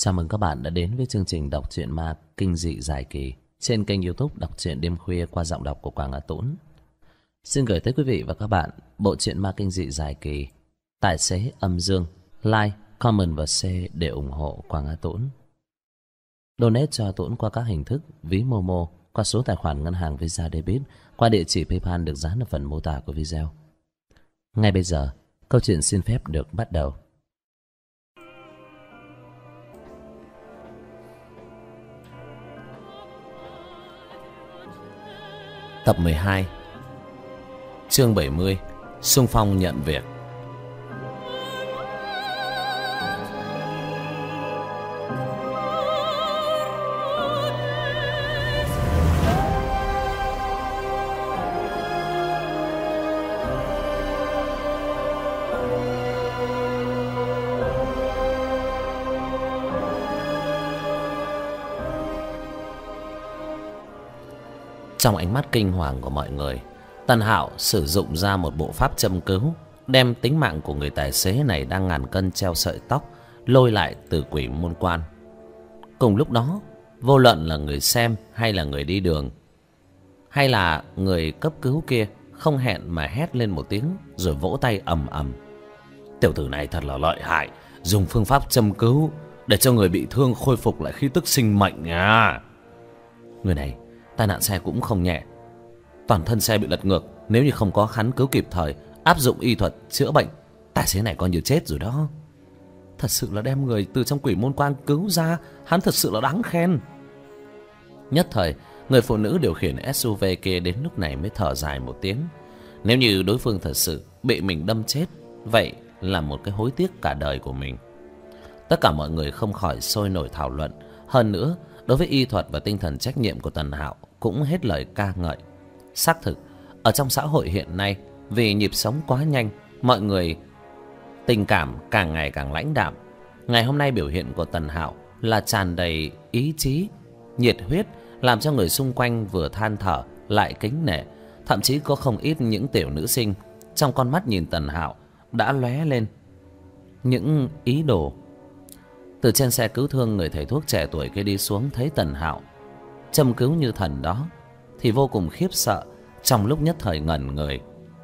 Chào mừng các bạn đã đến với chương trình đọc truyện ma kinh dị dài kỳ trên kênh YouTube Đọc truyện đêm khuya qua giọng đọc của Quảng Á Tũng. Xin gửi tới quý vị và các bạn bộ truyện ma kinh dị dài kỳ Tài xế âm dương. Like, comment và share để ủng hộ Quảng Á Tũng. Donate cho Tũng qua các hình thức ví Momo, qua số tài khoản ngân hàng Visa Debit, qua địa chỉ PayPal được dán ở phần mô tả của video. Ngay bây giờ, câu chuyện xin phép được bắt đầu. Tập 12, chương 70, xung phong nhận việc. Trong ánh mắt kinh hoàng của mọi người, Tần Hạo sử dụng ra một bộ pháp châm cứu, đem tính mạng của người tài xế này đang ngàn cân treo sợi tóc lôi lại từ quỷ môn quan. Cùng lúc đó, vô luận là người xem hay là người đi đường hay là người cấp cứu kia, không hẹn mà hét lên một tiếng rồi vỗ tay ầm ầm. Tiểu tử này thật là lợi hại, dùng phương pháp châm cứu để cho người bị thương khôi phục lại khí tức sinh mệnh à. Người này tai nạn xe cũng không nhẹ, toàn thân xe bị lật ngược. Nếu như không có khán cứu kịp thời, áp dụng y thuật chữa bệnh, tài xế này coi như chết rồi đó. Thật sự là đem người từ trong quỷ môn quan cứu ra, hắn thật sự là đáng khen. Nhất thời, người phụ nữ điều khiển SUV kia đến lúc này mới thở dài một tiếng. Nếu như đối phương thật sự bị mình đâm chết, vậy là một cái hối tiếc cả đời của mình. Tất cả mọi người không khỏi sôi nổi thảo luận. Hơn nữa, đối với y thuật và tinh thần trách nhiệm của Tần Hạo cũng hết lời ca ngợi. Xác thực, ở trong xã hội hiện nay, vì nhịp sống quá nhanh, mọi người tình cảm càng ngày càng lãnh đạm. Ngày hôm nay biểu hiện của Tần Hạo là tràn đầy ý chí, nhiệt huyết, làm cho người xung quanh vừa than thở lại kính nể. Thậm chí có không ít những tiểu nữ sinh trong con mắt nhìn Tần Hạo đã lóe lên những ý đồ. Từ trên xe cứu thương, người thầy thuốc trẻ tuổi kia đi xuống, thấy Tần Hạo châm cứu như thần đó thì vô cùng khiếp sợ, trong lúc nhất thời ngẩn người,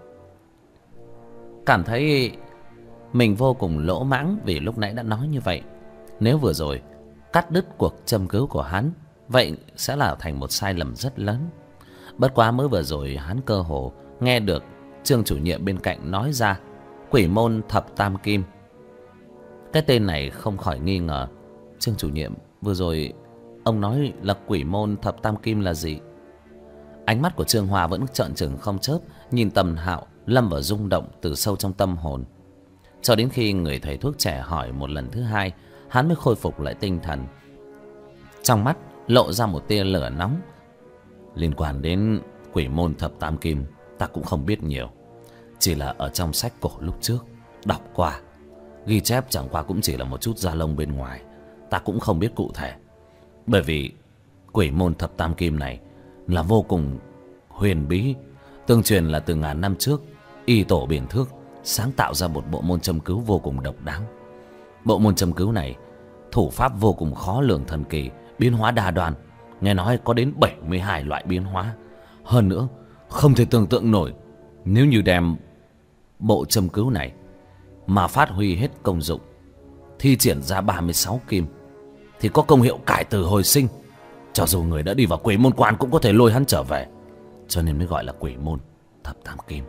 cảm thấy mình vô cùng lỗ mãng vì lúc nãy đã nói như vậy. Nếu vừa rồi cắt đứt cuộc châm cứu của hắn, vậy sẽ là thành một sai lầm rất lớn. Bất quá mới vừa rồi hắn cơ hồ nghe được Trương chủ nhiệm bên cạnh nói ra quỷ môn thập tam kim. Cái tên này không khỏi nghi ngờ. Trương chủ nhiệm, vừa rồi ông nói là quỷ môn thập tam kim là gì? Ánh mắt của Trương Hòa vẫn trợn trừng không chớp, nhìn Tần Hạo lâm vào rung động từ sâu trong tâm hồn. Cho đến khi người thầy thuốc trẻ hỏi một lần thứ hai, hắn mới khôi phục lại tinh thần. Trong mắt lộ ra một tia lửa nóng. Liên quan đến quỷ môn thập tam kim, ta cũng không biết nhiều. Chỉ là ở trong sách cổ lúc trước đọc qua, ghi chép chẳng qua cũng chỉ là một chút da lông bên ngoài, ta cũng không biết cụ thể. Bởi vì quỷ môn thập tam kim này là vô cùng huyền bí, tương truyền là từ ngàn năm trước, y tổ Biển Thước sáng tạo ra một bộ môn châm cứu vô cùng độc đáo. Bộ môn châm cứu này thủ pháp vô cùng khó lường thần kỳ, biến hóa đa đoan, nghe nói có đến 72 loại biến hóa. Hơn nữa, không thể tưởng tượng nổi, nếu như đem bộ châm cứu này mà phát huy hết công dụng, thi triển ra 36 kim, thì có công hiệu cải tử hồi sinh. Cho dù người đã đi vào quỷ môn quan cũng có thể lôi hắn trở về. Cho nên mới gọi là quỷ môn thập tam kim.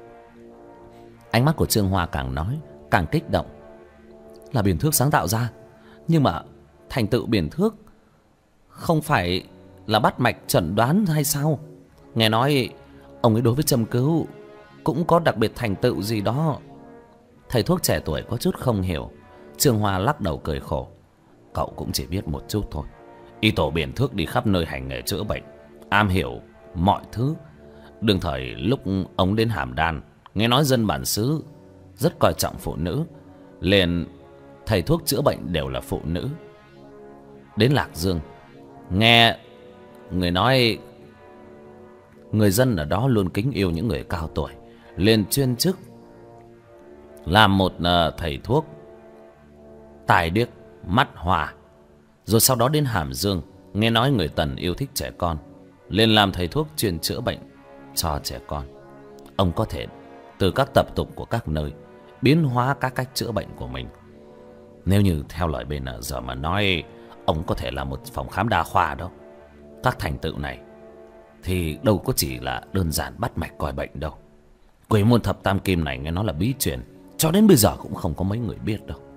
Ánh mắt của Trương Hoa càng nói càng kích động. Là Biển Thước sáng tạo ra, nhưng mà thành tựu Biển Thước không phải là bắt mạch chẩn đoán hay sao? Nghe nói ông ấy đối với châm cứu cũng có đặc biệt thành tựu gì đó. Thầy thuốc trẻ tuổi có chút không hiểu. Trương Hoa lắc đầu cười khổ. Cậu cũng chỉ biết một chút thôi. Y tổ Biển Thước đi khắp nơi hành nghề chữa bệnh, am hiểu mọi thứ. Đương thời lúc ông đến Hàm Đan, nghe nói dân bản xứ rất coi trọng phụ nữ, liền thầy thuốc chữa bệnh đều là phụ nữ. Đến Lạc Dương, nghe người nói người dân ở đó luôn kính yêu những người cao tuổi, liền chuyên chức làm một thầy thuốc tài điếc mắt hòa Rồi sau đó đến Hàm Dương, nghe nói người Tần yêu thích trẻ con, liền làm thầy thuốc chuyên chữa bệnh cho trẻ con. Ông có thể từ các tập tục của các nơi biến hóa các cách chữa bệnh của mình. Nếu như theo lời bên giờ mà nói, ông có thể là một phòng khám đa khoa đó. Các thành tựu này thì đâu có chỉ là đơn giản bắt mạch coi bệnh đâu. Quỷ môn thập tam kim này nghe nói là bí truyền, cho đến bây giờ cũng không có mấy người biết đâu.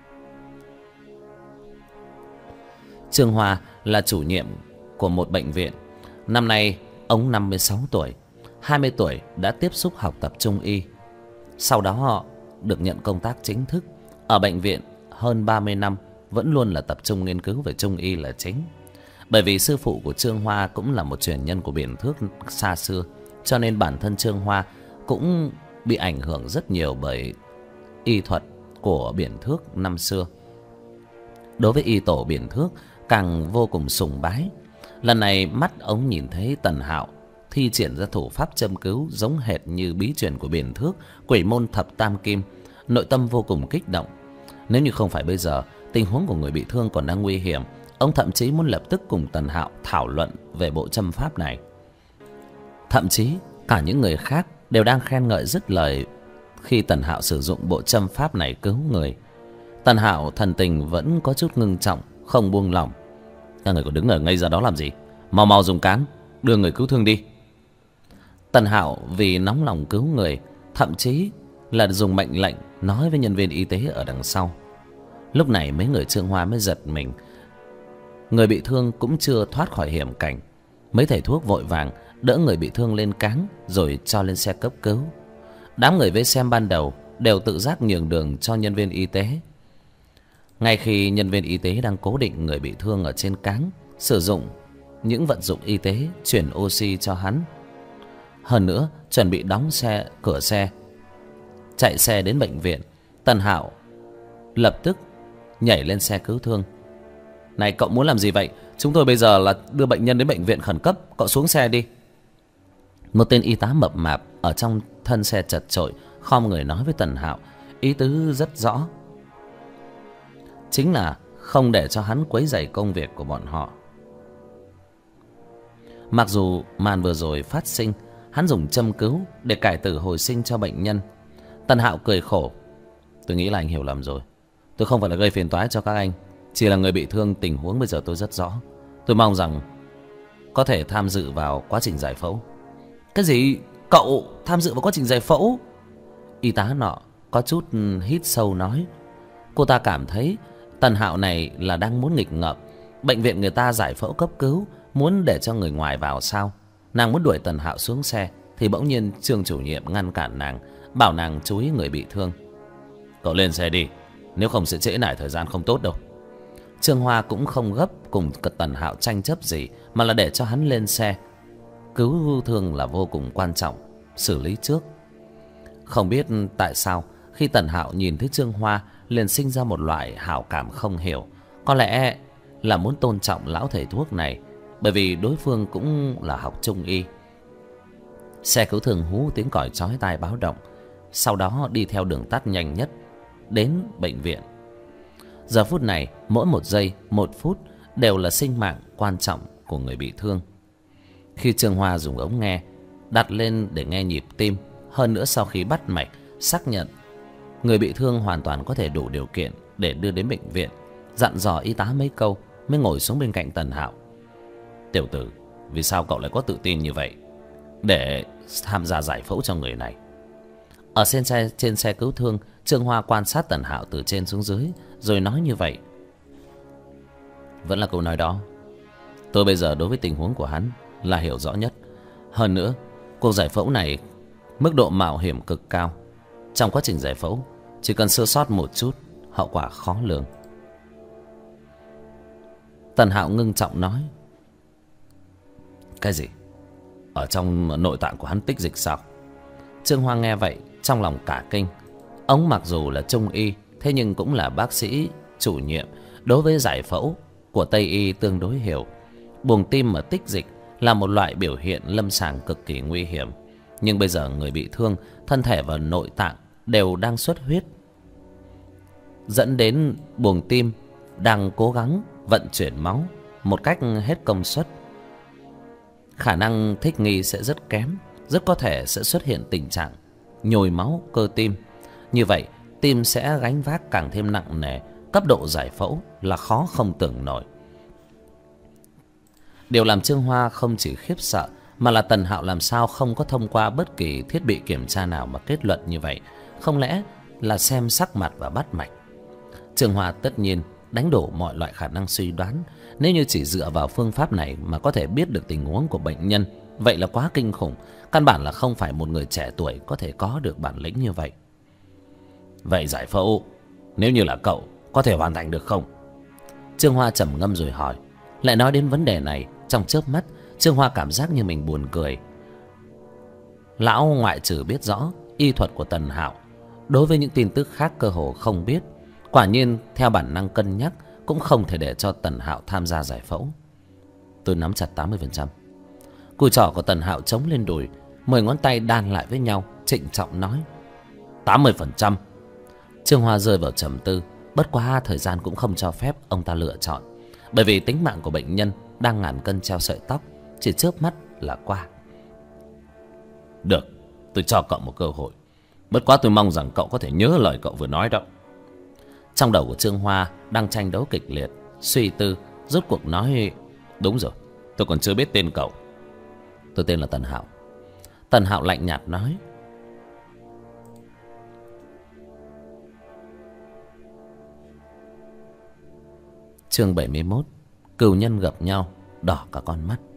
Trương Hoa là chủ nhiệm của một bệnh viện. Năm nay ông 56 tuổi, 20 tuổi đã tiếp xúc học tập Trung y. Sau đó họ được nhận công tác chính thức ở bệnh viện hơn 30 năm, vẫn luôn là tập trung nghiên cứu về Trung y là chính. Bởi vì sư phụ của Trương Hoa cũng là một truyền nhân của Biển Thước xa xưa, cho nên bản thân Trương Hoa cũng bị ảnh hưởng rất nhiều bởi y thuật của Biển Thước năm xưa. Đối với y tổ Biển Thước càng vô cùng sùng bái. Lần này mắt ông nhìn thấy Tần Hạo thi triển ra thủ pháp châm cứu giống hệt như bí truyền của Biển Thước, quỷ môn thập tam kim, nội tâm vô cùng kích động. Nếu như không phải bây giờ tình huống của người bị thương còn đang nguy hiểm, ông thậm chí muốn lập tức cùng Tần Hạo thảo luận về bộ châm pháp này. Thậm chí cả những người khác đều đang khen ngợi dứt lời khi Tần Hạo sử dụng bộ châm pháp này cứu người. Tần Hạo thần tình vẫn có chút ngưng trọng, không buông lỏng. Các người còn đứng ở ngây ra đó làm gì? Mau mau dùng cán đưa người cứu thương đi. Tần Hạo vì nóng lòng cứu người, thậm chí là dùng mệnh lệnh nói với nhân viên y tế ở đằng sau. Lúc này mấy người Trương Hoa mới giật mình. Người bị thương cũng chưa thoát khỏi hiểm cảnh. Mấy thầy thuốc vội vàng đỡ người bị thương lên cáng rồi cho lên xe cấp cứu. Đám người vây xem ban đầu đều tự giác nhường đường cho nhân viên y tế. Ngay khi nhân viên y tế đang cố định người bị thương ở trên cáng, sử dụng những vật dụng y tế chuyển oxy cho hắn, hơn nữa chuẩn bị đóng cửa xe, chạy xe đến bệnh viện, Tần Hạo lập tức nhảy lên xe cứu thương. Này, cậu muốn làm gì vậy? Chúng tôi bây giờ là đưa bệnh nhân đến bệnh viện khẩn cấp, cậu xuống xe đi. Một tên y tá mập mạp ở trong thân xe chật chội khom người nói với Tần Hạo, ý tứ rất rõ, chính là không để cho hắn quấy rầy công việc của bọn họ. Mặc dù màn vừa rồi phát sinh, hắn dùng châm cứu để cải tử hồi sinh cho bệnh nhân. Tần Hạo cười khổ, tôi nghĩ là anh hiểu lầm rồi. Tôi không phải là gây phiền toái cho các anh, chỉ là người bị thương, tình huống bây giờ tôi rất rõ. Tôi mong rằng có thể tham dự vào quá trình giải phẫu. Cái gì? Cậu tham dự vào quá trình giải phẫu? Y tá nọ có chút hít sâu nói. Cô ta cảm thấy Tần Hạo này là đang muốn nghịch ngợm. Bệnh viện người ta giải phẫu cấp cứu, muốn để cho người ngoài vào sao? Nàng muốn đuổi Tần Hạo xuống xe thì bỗng nhiên Trương chủ nhiệm ngăn cản nàng, bảo nàng chú ý người bị thương. Cậu lên xe đi, nếu không sẽ trễ nải thời gian không tốt đâu. Trương Hoa cũng không gấp cùng Tần Hạo tranh chấp gì, mà là để cho hắn lên xe. Cứu thương là vô cùng quan trọng, xử lý trước. Không biết tại sao khi Tần Hạo nhìn thấy Trương Hoa liền sinh ra một loại hảo cảm không hiểu. Có lẽ là muốn tôn trọng lão thầy thuốc này, bởi vì đối phương cũng là học Trung y. Xe cứu thương hú tiếng còi chói tai báo động, sau đó đi theo đường tắt nhanh nhất đến bệnh viện. Giờ phút này, mỗi một giây, một phút đều là sinh mạng quan trọng của người bị thương. Khi Trương Hoa dùng ống nghe đặt lên để nghe nhịp tim, hơn nữa sau khi bắt mạch xác nhận người bị thương hoàn toàn có thể đủ điều kiện để đưa đến bệnh viện, dặn dò y tá mấy câu mới ngồi xuống bên cạnh Tần Hạo. Tiểu tử, vì sao cậu lại có tự tin như vậy để tham gia giải phẫu cho người này? Ở trên xe cứu thương, Trương Hoa quan sát Tần Hạo từ trên xuống dưới rồi nói như vậy. Vẫn là câu nói đó, tôi bây giờ đối với tình huống của hắn là hiểu rõ nhất. Hơn nữa, cuộc giải phẫu này mức độ mạo hiểm cực cao. Trong quá trình giải phẫu, chỉ cần sơ sót một chút, hậu quả khó lường. Tần Hạo ngưng trọng nói. Cái gì? Ở trong nội tạng của hắn tích dịch sao? Trương Hoa nghe vậy trong lòng cả kinh. Ông mặc dù là Trung y, thế nhưng cũng là bác sĩ chủ nhiệm, đối với giải phẫu của Tây y tương đối hiểu. Buồng tim mà tích dịch là một loại biểu hiện lâm sàng cực kỳ nguy hiểm. Nhưng bây giờ người bị thương, thân thể và nội tạng đều đang xuất huyết, dẫn đến buồng tim đang cố gắng vận chuyển máu một cách hết công suất. Khả năng thích nghi sẽ rất kém, rất có thể sẽ xuất hiện tình trạng nhồi máu cơ tim. Như vậy, tim sẽ gánh vác càng thêm nặng nề, cấp độ giải phẫu là khó không tưởng nổi. Điều làm Trương Hoa không chỉ khiếp sợ, mà là Tần Hạo làm sao không có thông qua bất kỳ thiết bị kiểm tra nào mà kết luận như vậy. Không lẽ là xem sắc mặt và bắt mạch? Trương Hoa tất nhiên đánh đổ mọi loại khả năng suy đoán. Nếu như chỉ dựa vào phương pháp này mà có thể biết được tình huống của bệnh nhân, vậy là quá kinh khủng. Căn bản là không phải một người trẻ tuổi có thể có được bản lĩnh như vậy. Vậy giải phẫu, nếu như là cậu, có thể hoàn thành được không? Trương Hoa trầm ngâm rồi hỏi. Lại nói đến vấn đề này, trong chớp mắt Trương Hoa cảm giác như mình buồn cười. Lão ngoại trừ biết rõ y thuật của Tần Hạo, đối với những tin tức khác cơ hồ không biết. Quả nhiên theo bản năng cân nhắc, cũng không thể để cho Tần Hạo tham gia giải phẫu. Tôi nắm chặt 80%. Cùi trỏ của Tần Hạo chống lên đùi, 10 ngón tay đan lại với nhau, trịnh trọng nói: 80%. Trương Hoa rơi vào trầm tư. Bất quá thời gian cũng không cho phép ông ta lựa chọn, bởi vì tính mạng của bệnh nhân đang ngàn cân treo sợi tóc, chỉ chớp mắt là qua. Được, tôi cho cậu một cơ hội. Bất quá tôi mong rằng cậu có thể nhớ lời cậu vừa nói đó. Trong đầu của Trương Hoa đang tranh đấu kịch liệt, suy tư, rốt cuộc nói: Đúng rồi, tôi còn chưa biết tên cậu. Tôi tên là Tần Hạo. Tần Hạo lạnh nhạt nói. Chương 71. Cừu nhân gặp nhau, đỏ cả con mắt.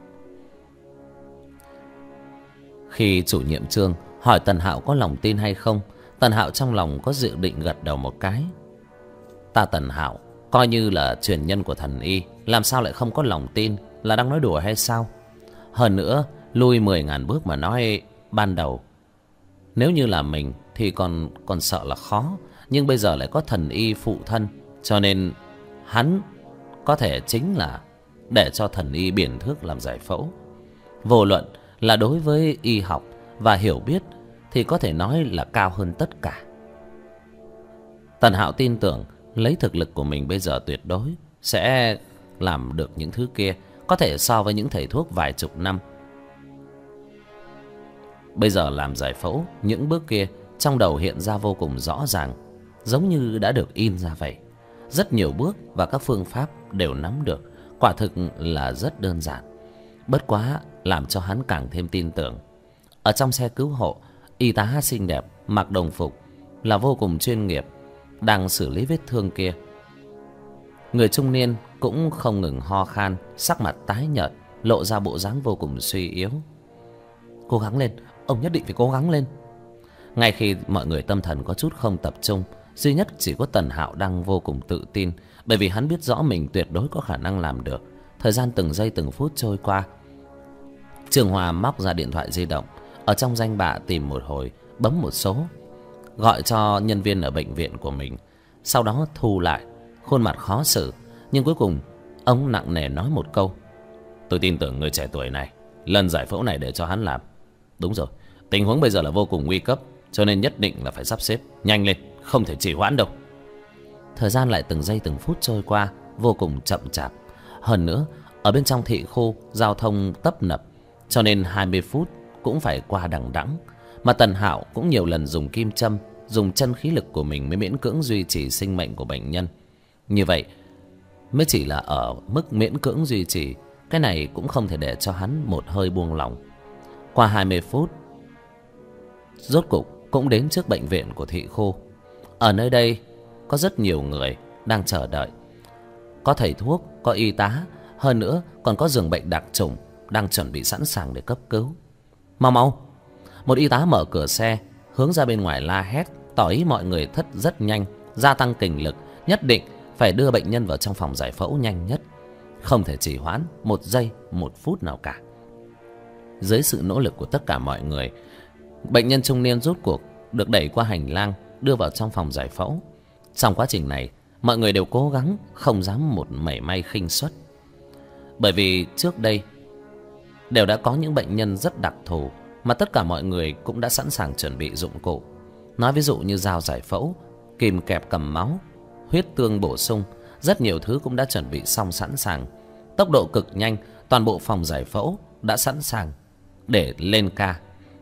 Khi chủ nhiệm Trương hỏi Tần Hạo có lòng tin hay không, Tần Hạo trong lòng có dự định gật đầu một cái. Ta Tần Hạo coi như là truyền nhân của thần y, làm sao lại không có lòng tin? Là đang nói đùa hay sao? Hơn nữa, lui 10.000 bước mà nói, ban đầu nếu như là mình thì còn sợ là khó, nhưng bây giờ lại có thần y phụ thân, cho nên hắn có thể chính là để cho thần y biển thước làm giải phẫu. Vô luận là đối với y học và hiểu biết thì có thể nói là cao hơn tất cả. Tần Hạo tin tưởng lấy thực lực của mình bây giờ tuyệt đối sẽ làm được những thứ kia, có thể so với những thầy thuốc vài chục năm. Bây giờ làm giải phẫu, những bước kia trong đầu hiện ra vô cùng rõ ràng, giống như đã được in ra vậy. Rất nhiều bước và các phương pháp đều nắm được, quả thực là rất đơn giản. Bất quá làm cho hắn càng thêm tin tưởng. Ở trong xe cứu hộ, y tá xinh đẹp mặc đồng phục là vô cùng chuyên nghiệp, đang xử lý vết thương kia. Người trung niên cũng không ngừng ho khan, sắc mặt tái nhợt, lộ ra bộ dáng vô cùng suy yếu. Cố gắng lên, ông nhất định phải cố gắng lên. Ngay khi mọi người tâm thần có chút không tập trung, duy nhất chỉ có Tần Hạo đang vô cùng tự tin, bởi vì hắn biết rõ mình tuyệt đối có khả năng làm được. Thời gian từng giây từng phút trôi qua. Trương Hoa móc ra điện thoại di động, ở trong danh bạ tìm một hồi, bấm một số, gọi cho nhân viên ở bệnh viện của mình. Sau đó thu lại, khuôn mặt khó xử, nhưng cuối cùng ông nặng nề nói một câu: Tôi tin tưởng người trẻ tuổi này, lần giải phẫu này để cho hắn làm. Đúng rồi, tình huống bây giờ là vô cùng nguy cấp, cho nên nhất định là phải sắp xếp nhanh lên, không thể trì hoãn đâu. Thời gian lại từng giây từng phút trôi qua, vô cùng chậm chạp. Hơn nữa, ở bên trong thị khu giao thông tấp nập, cho nên 20 phút cũng phải qua đằng đẵng. Mà Tần Hạo cũng nhiều lần dùng kim châm, dùng chân khí lực của mình mới miễn cưỡng duy trì sinh mệnh của bệnh nhân. Như vậy mới chỉ là ở mức miễn cưỡng duy trì, cái này cũng không thể để cho hắn một hơi buông lỏng. Qua 20 phút, rốt cục cũng đến trước bệnh viện của thị khu. Ở nơi đây có rất nhiều người đang chờ đợi. Có thầy thuốc, có y tá, hơn nữa còn có giường bệnh đặc chủng đang chuẩn bị sẵn sàng để cấp cứu. Mau mau! Một y tá mở cửa xe, hướng ra bên ngoài la hét, tỏ ý mọi người thất rất nhanh, gia tăng kình lực, nhất định phải đưa bệnh nhân vào trong phòng giải phẫu nhanh nhất, không thể trì hoãn một giây, một phút nào cả. Dưới sự nỗ lực của tất cả mọi người, bệnh nhân trung niên rốt cuộc được đẩy qua hành lang, đưa vào trong phòng giải phẫu. Trong quá trình này, mọi người đều cố gắng không dám một mảy may khinh suất, bởi vì trước đây đều đã có những bệnh nhân rất đặc thù mà tất cả mọi người cũng đã sẵn sàng chuẩn bị dụng cụ. Nói ví dụ như dao giải phẫu, kìm kẹp cầm máu, huyết tương bổ sung, Rất nhiều thứ cũng đã chuẩn bị xong sẵn sàng. Tốc độ cực nhanh, toàn bộ phòng giải phẫu đã sẵn sàng để lên ca.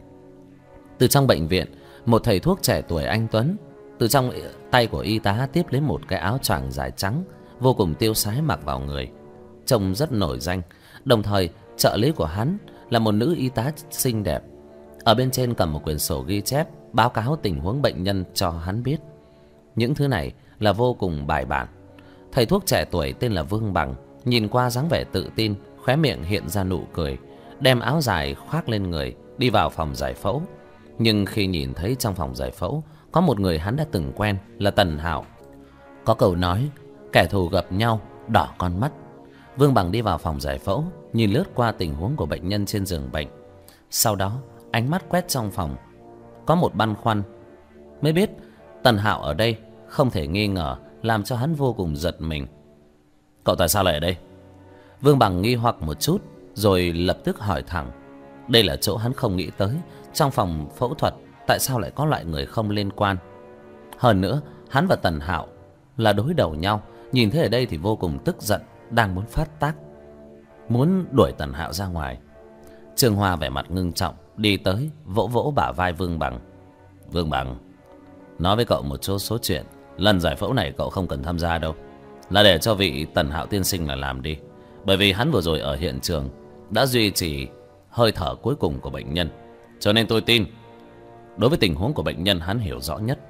Từ trong bệnh viện, một thầy thuốc trẻ tuổi anh tuấn từ trong tay của y tá tiếp lấy một cái áo choàng dài trắng vô cùng tiêu sái mặc vào người, trông rất nổi danh. Đồng thời trợ lý của hắn là một nữ y tá xinh đẹp, ở bên trên cầm một quyển sổ ghi chép báo cáo tình huống bệnh nhân cho hắn biết. Những thứ này là vô cùng bài bản. Thầy thuốc trẻ tuổi tên là Vương Bằng, nhìn qua dáng vẻ tự tin, khóe miệng hiện ra nụ cười, đem áo dài khoác lên người đi vào phòng giải phẫu. Nhưng khi nhìn thấy trong phòng giải phẫu có một người hắn đã từng quen là Tần Hạo. Có câu nói kẻ thù gặp nhau đỏ con mắt. Vương Bằng đi vào phòng giải phẫu, nhìn lướt qua tình huống của bệnh nhân trên giường bệnh. Sau đó ánh mắt quét trong phòng, có một băn khoăn, mới biết Tần Hạo ở đây không thể nghi ngờ, làm cho hắn vô cùng giật mình. Cậu tại sao lại ở đây? Vương Bằng nghi hoặc một chút rồi lập tức hỏi thẳng. Đây là chỗ hắn không nghĩ tới, trong phòng phẫu thuật tại sao lại có loại người không liên quan. Hơn nữa hắn và Tần Hạo là đối đầu nhau, nhìn thấy ở đây thì vô cùng tức giận, đang muốn phát tác, muốn đuổi Tần Hạo ra ngoài. Trương Hoa vẻ mặt ngưng trọng đi tới, vỗ vỗ bả vai Vương Bằng. Vương Bằng, nói với cậu một số chuyện. Lần giải phẫu này cậu không cần tham gia đâu, là để cho vị Tần Hạo tiên sinh là làm đi. Bởi vì hắn vừa rồi ở hiện trường đã duy trì hơi thở cuối cùng của bệnh nhân, cho nên tôi tin đối với tình huống của bệnh nhân hắn hiểu rõ nhất.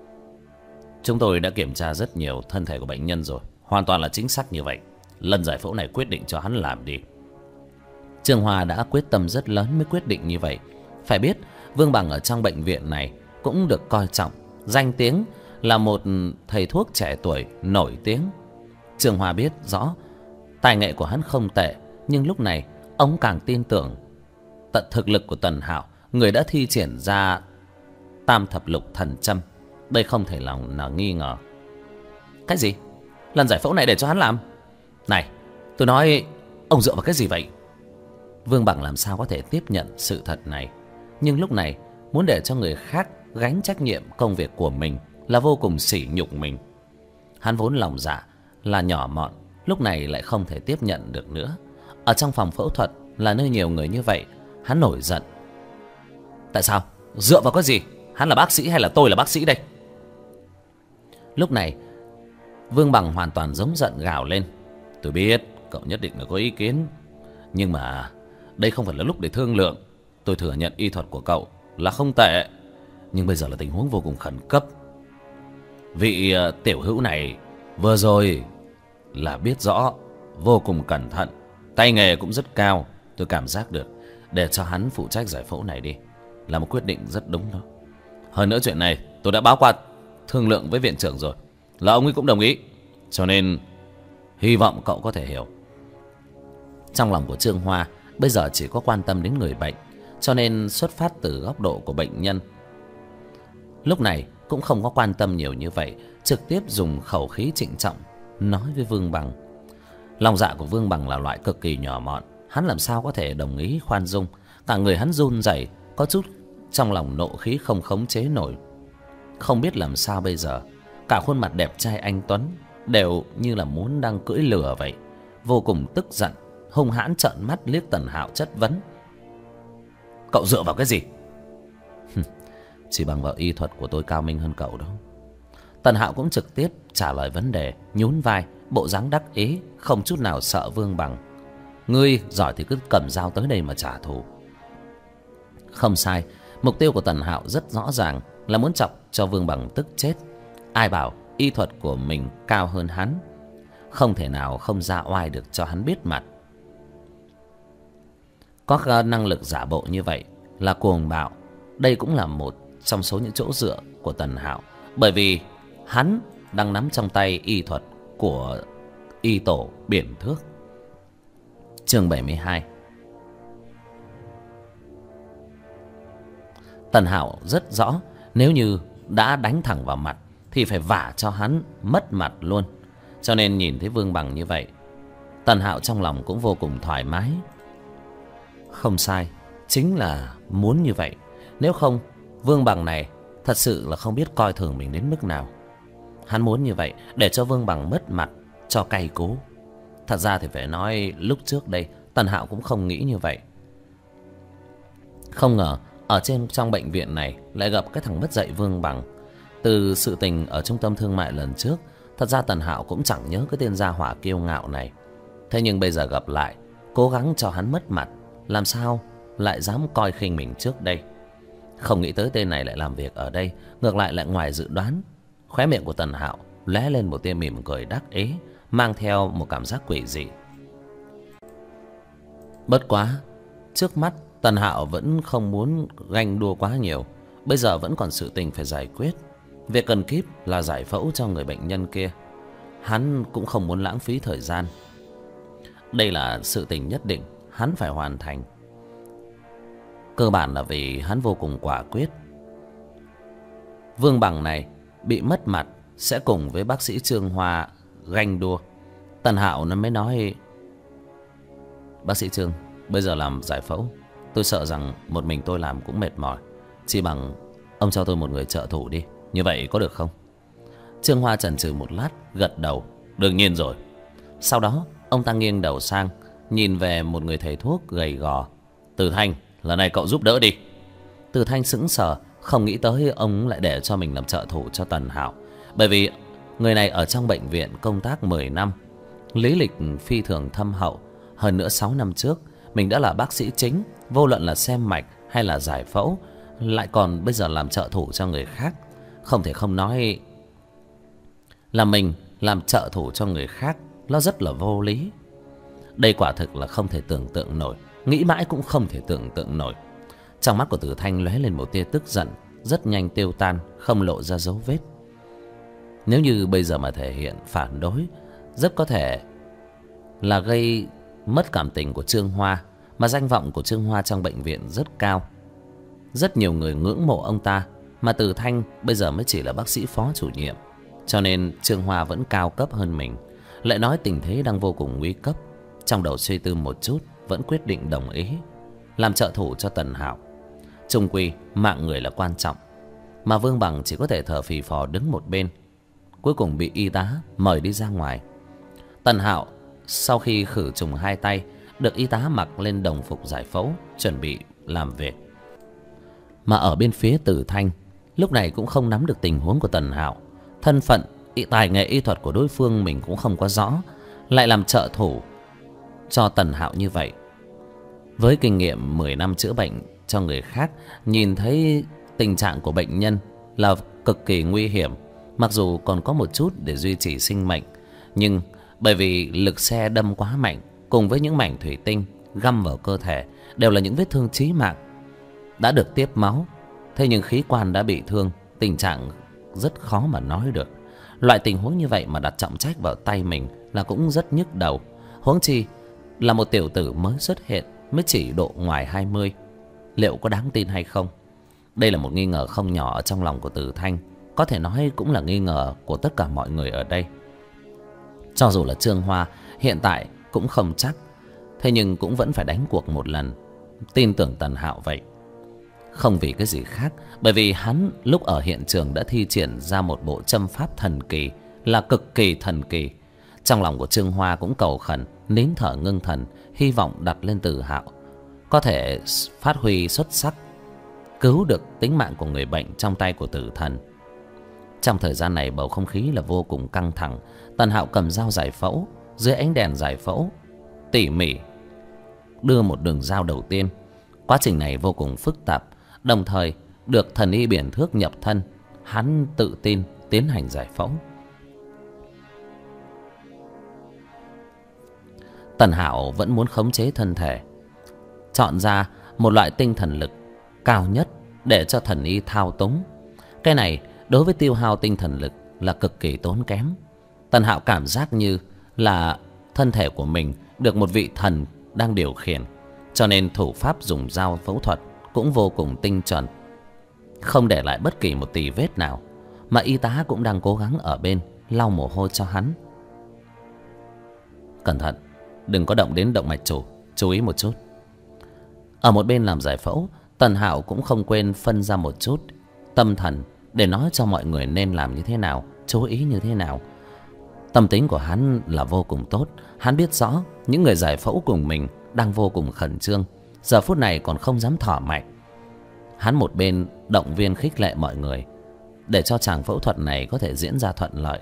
Chúng tôi đã kiểm tra rất nhiều thân thể của bệnh nhân rồi, hoàn toàn là chính xác như vậy. Lần giải phẫu này quyết định cho hắn làm đi. Trương Hoa đã quyết tâm rất lớn mới quyết định như vậy. Phải biết Vương Bằng ở trong bệnh viện này cũng được coi trọng, danh tiếng là một thầy thuốc trẻ tuổi nổi tiếng. Trương Hoa biết rõ tài nghệ của hắn không tệ, nhưng lúc này ông càng tin tưởng tận thực lực của Tần Hạo, người đã thi triển ra Tam Thập Lục Thần Châm. Đây không thể lòng nào nghi ngờ. Cái gì? Lần giải phẫu này để cho hắn làm? Này, tôi nói ông dựa vào cái gì vậy? Vương Bằng làm sao có thể tiếp nhận sự thật này, nhưng lúc này muốn để cho người khác gánh trách nhiệm công việc của mình là vô cùng sỉ nhục mình. Hắn vốn lòng dạ là nhỏ mọn, lúc này lại không thể tiếp nhận được nữa. Ở trong phòng phẫu thuật là nơi nhiều người như vậy, hắn nổi giận. Tại sao? Dựa vào cái gì? Hắn là bác sĩ hay là tôi là bác sĩ đây? Lúc này Vương Bằng hoàn toàn giống giận gào lên. Tôi biết cậu nhất định là có ý kiến, nhưng mà đây không phải là lúc để thương lượng. Tôi thừa nhận y thuật của cậu là không tệ, nhưng bây giờ là tình huống vô cùng khẩn cấp. Vị tiểu hữu này vừa rồi là biết rõ, vô cùng cẩn thận, tay nghề cũng rất cao. Tôi cảm giác được để cho hắn phụ trách giải phẫu này đi là một quyết định rất đúng đó. Hơn nữa chuyện này tôi đã báo qua thương lượng với viện trưởng rồi, là ông ấy cũng đồng ý, cho nên hy vọng cậu có thể hiểu. Trong lòng của Trương Hoa bây giờ chỉ có quan tâm đến người bệnh, cho nên xuất phát từ góc độ của bệnh nhân, lúc này cũng không có quan tâm nhiều như vậy, trực tiếp dùng khẩu khí trịnh trọng nói với Vương Bằng. Lòng dạ của Vương Bằng là loại cực kỳ nhỏ mọn, hắn làm sao có thể đồng ý khoan dung. Cả người hắn run rẩy, có chút trong lòng nộ khí không khống chế nổi, không biết làm sao bây giờ. Cả khuôn mặt đẹp trai anh tuấn đều như là muốn đang cưỡi lửa vậy, vô cùng tức giận, hung hãn trợn mắt liếc Tần Hạo chất vấn. Cậu dựa vào cái gì? Chỉ bằng vào y thuật của tôi cao minh hơn cậu đó. Tần Hạo cũng trực tiếp trả lời vấn đề, nhún vai, bộ dáng đắc ý, không chút nào sợ Vương Bằng. Ngươi giỏi thì cứ cầm dao tới đây mà trả thù. Không sai, mục tiêu của Tần Hạo rất rõ ràng, là muốn chọc cho Vương Bằng tức chết. Ai bảo y thuật của mình cao hơn hắn, không thể nào không ra oai được cho hắn biết mặt. Có năng lực giả bộ như vậy là cuồng bạo. Đây cũng là một trong số những chỗ dựa của Tần Hạo, bởi vì hắn đang nắm trong tay y thuật của y tổ Biển Thước. Chương 72. Tần Hạo rất rõ, nếu như đã đánh thẳng vào mặt thì phải vả cho hắn mất mặt luôn. Cho nên nhìn thấy Vương Bằng như vậy, Tần Hạo trong lòng cũng vô cùng thoải mái. Không sai, chính là muốn như vậy. Nếu không, Vương Bằng này thật sự là không biết coi thường mình đến mức nào. Hắn muốn như vậy để cho Vương Bằng mất mặt, cho cay cú. Thật ra thì phải nói lúc trước đây Tần Hạo cũng không nghĩ như vậy. Không ngờ ở trong bệnh viện này lại gặp cái thằng mất dạy Vương Bằng. Từ sự tình ở trung tâm thương mại lần trước, thật ra Tần Hạo cũng chẳng nhớ cái tên gia hỏa kiêu ngạo này. Thế nhưng bây giờ gặp lại, cố gắng cho hắn mất mặt, làm sao lại dám coi khinh mình trước đây. Không nghĩ tới tên này lại làm việc ở đây, ngược lại lại ngoài dự đoán. Khóe miệng của Tần Hạo lóe lên một tia mỉm cười đắc ý, mang theo một cảm giác quỷ dị. Bất quá, trước mắt Tần Hạo vẫn không muốn ganh đua quá nhiều. Bây giờ vẫn còn sự tình phải giải quyết. Việc cần kíp là giải phẫu cho người bệnh nhân kia. Hắn cũng không muốn lãng phí thời gian. Đây là sự tình nhất định hắn phải hoàn thành. Cơ bản là vì hắn vô cùng quả quyết. Vương Bằng này bị mất mặt sẽ cùng với bác sĩ Trương Hoa ganh đua. Tần Hạo nó mới nói: bác sĩ Trương, bây giờ làm giải phẫu, tôi sợ rằng một mình tôi làm cũng mệt mỏi. Chỉ bằng ông cho tôi một người trợ thủ đi, như vậy có được không? Trương Hoa chần chừ một lát, gật đầu: đương nhiên rồi. Sau đó ông ta nghiêng đầu sang, nhìn về một người thầy thuốc gầy gò: Từ Thanh, lần này cậu giúp đỡ đi. Từ Thanh sững sờ, không nghĩ tới ông lại để cho mình làm trợ thủ cho Tần Hạo. Bởi vì người này ở trong bệnh viện công tác 10 năm, lý lịch phi thường thâm hậu. Hơn nữa 6 năm trước mình đã là bác sĩ chính, vô luận là xem mạch hay là giải phẫu, lại còn bây giờ làm trợ thủ cho người khác. Không thể không nói là mình làm trợ thủ cho người khác nó rất là vô lý. Đây quả thực là không thể tưởng tượng nổi, nghĩ mãi cũng không thể tưởng tượng nổi. Trong mắt của Từ Thanh lóe lên một tia tức giận, rất nhanh tiêu tan, không lộ ra dấu vết. Nếu như bây giờ mà thể hiện phản đối, rất có thể là gây mất cảm tình của Trương Hoa. Mà danh vọng của Trương Hoa trong bệnh viện rất cao, rất nhiều người ngưỡng mộ ông ta. Mà Từ Thanh bây giờ mới chỉ là bác sĩ phó chủ nhiệm, cho nên Trương Hoa vẫn cao cấp hơn mình. Lại nói tình thế đang vô cùng nguy cấp, trong đầu suy tư một chút, vẫn quyết định đồng ý làm trợ thủ cho Tần Hạo. Chung quy mạng người là quan trọng, mà Vương Bằng chỉ có thể thở phì phò đứng một bên. Cuối cùng bị y tá mời đi ra ngoài. Tần Hạo sau khi khử trùng 2 tay, được y tá mặc lên đồng phục giải phẫu, chuẩn bị làm việc. Mà ở bên phía Từ Thanh lúc này cũng không nắm được tình huống của Tần Hạo. Thân phận, tài nghệ y thuật của đối phương mình cũng không có rõ, lại làm trợ thủ cho Tần Hạo như vậy. Với kinh nghiệm 10 năm chữa bệnh cho người khác, nhìn thấy tình trạng của bệnh nhân là cực kỳ nguy hiểm. Mặc dù còn có một chút để duy trì sinh mệnh, nhưng bởi vì lực xe đâm quá mạnh, cùng với những mảnh thủy tinh găm vào cơ thể, đều là những vết thương chí mạng. Đã được tiếp máu, thế nhưng khí quan đã bị thương, tình trạng rất khó mà nói được. Loại tình huống như vậy mà đặt trọng trách vào tay mình là cũng rất nhức đầu. Huống chi là một tiểu tử mới xuất hiện, mới chỉ độ ngoài 20, liệu có đáng tin hay không? Đây là một nghi ngờ không nhỏ ở trong lòng của Từ Thanh, có thể nói cũng là nghi ngờ của tất cả mọi người ở đây. Cho dù là Trương Hoa hiện tại cũng không chắc, thế nhưng cũng vẫn phải đánh cuộc một lần, tin tưởng Tần Hạo vậy. Không vì cái gì khác, bởi vì hắn lúc ở hiện trường đã thi triển ra một bộ châm pháp thần kỳ, là cực kỳ thần kỳ. Trong lòng của Trương Hoa cũng cầu khẩn, nín thở ngưng thần, hy vọng đặt lên Từ Hạo có thể phát huy xuất sắc, cứu được tính mạng của người bệnh trong tay của tử thần. Trong thời gian này bầu không khí là vô cùng căng thẳng. Tần Hạo cầm dao giải phẫu, dưới ánh đèn giải phẫu tỉ mỉ đưa một đường dao đầu tiên. Quá trình này vô cùng phức tạp, đồng thời được thần y biển thước nhập thân. Hắn tự tin tiến hành giải phẫu. Tần Hạo vẫn muốn khống chế thân thể, chọn ra một loại tinh thần lực cao nhất để cho thần y thao túng. Cái này đối với tiêu hao tinh thần lực là cực kỳ tốn kém. Tần Hạo cảm giác như là thân thể của mình được một vị thần đang điều khiển, cho nên thủ pháp dùng dao phẫu thuật cũng vô cùng tinh chuẩn, không để lại bất kỳ một tì vết nào. Mà y tá cũng đang cố gắng ở bên lau mồ hôi cho hắn. Cẩn thận, đừng có động đến động mạch chủ, chú ý một chút. Ở một bên làm giải phẫu, Tần Hạo cũng không quên phân ra một chút tâm thần để nói cho mọi người nên làm như thế nào, chú ý như thế nào. Tâm tính của hắn là vô cùng tốt. Hắn biết rõ những người giải phẫu cùng mình đang vô cùng khẩn trương, giờ phút này còn không dám thở mạnh. Hắn một bên động viên khích lệ mọi người để cho chàng phẫu thuật này có thể diễn ra thuận lợi.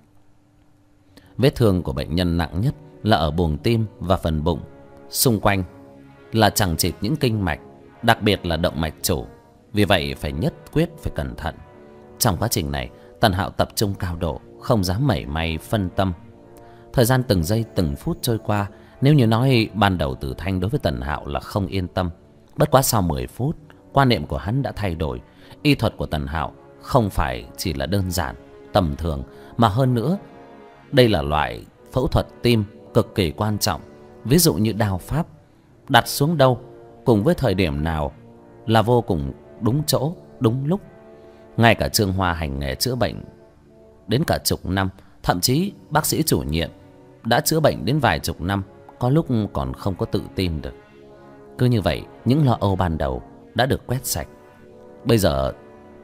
Vết thương của bệnh nhân nặng nhất là ở buồng tim và phần bụng, xung quanh là chằng chịt những kinh mạch, đặc biệt là động mạch chủ. Vì vậy phải nhất quyết phải cẩn thận. Trong quá trình này, Tần Hạo tập trung cao độ, không dám mảy may phân tâm. Thời gian từng giây từng phút trôi qua. Nếu như nói ban đầu Từ Thanh đối với Tần Hạo là không yên tâm, bất quá sau 10 phút quan niệm của hắn đã thay đổi. Y thuật của Tần Hạo không phải chỉ là đơn giản, tầm thường, mà hơn nữa đây là loại phẫu thuật tim cực kỳ quan trọng. Ví dụ như đao pháp đặt xuống đâu, cùng với thời điểm nào là vô cùng đúng chỗ, đúng lúc. Ngay cả Trương Hoa hành nghề chữa bệnh đến cả chục năm, thậm chí bác sĩ chủ nhiệm đã chữa bệnh đến vài chục năm, có lúc còn không có tự tin được. Cứ như vậy, những lo âu ban đầu đã được quét sạch. Bây giờ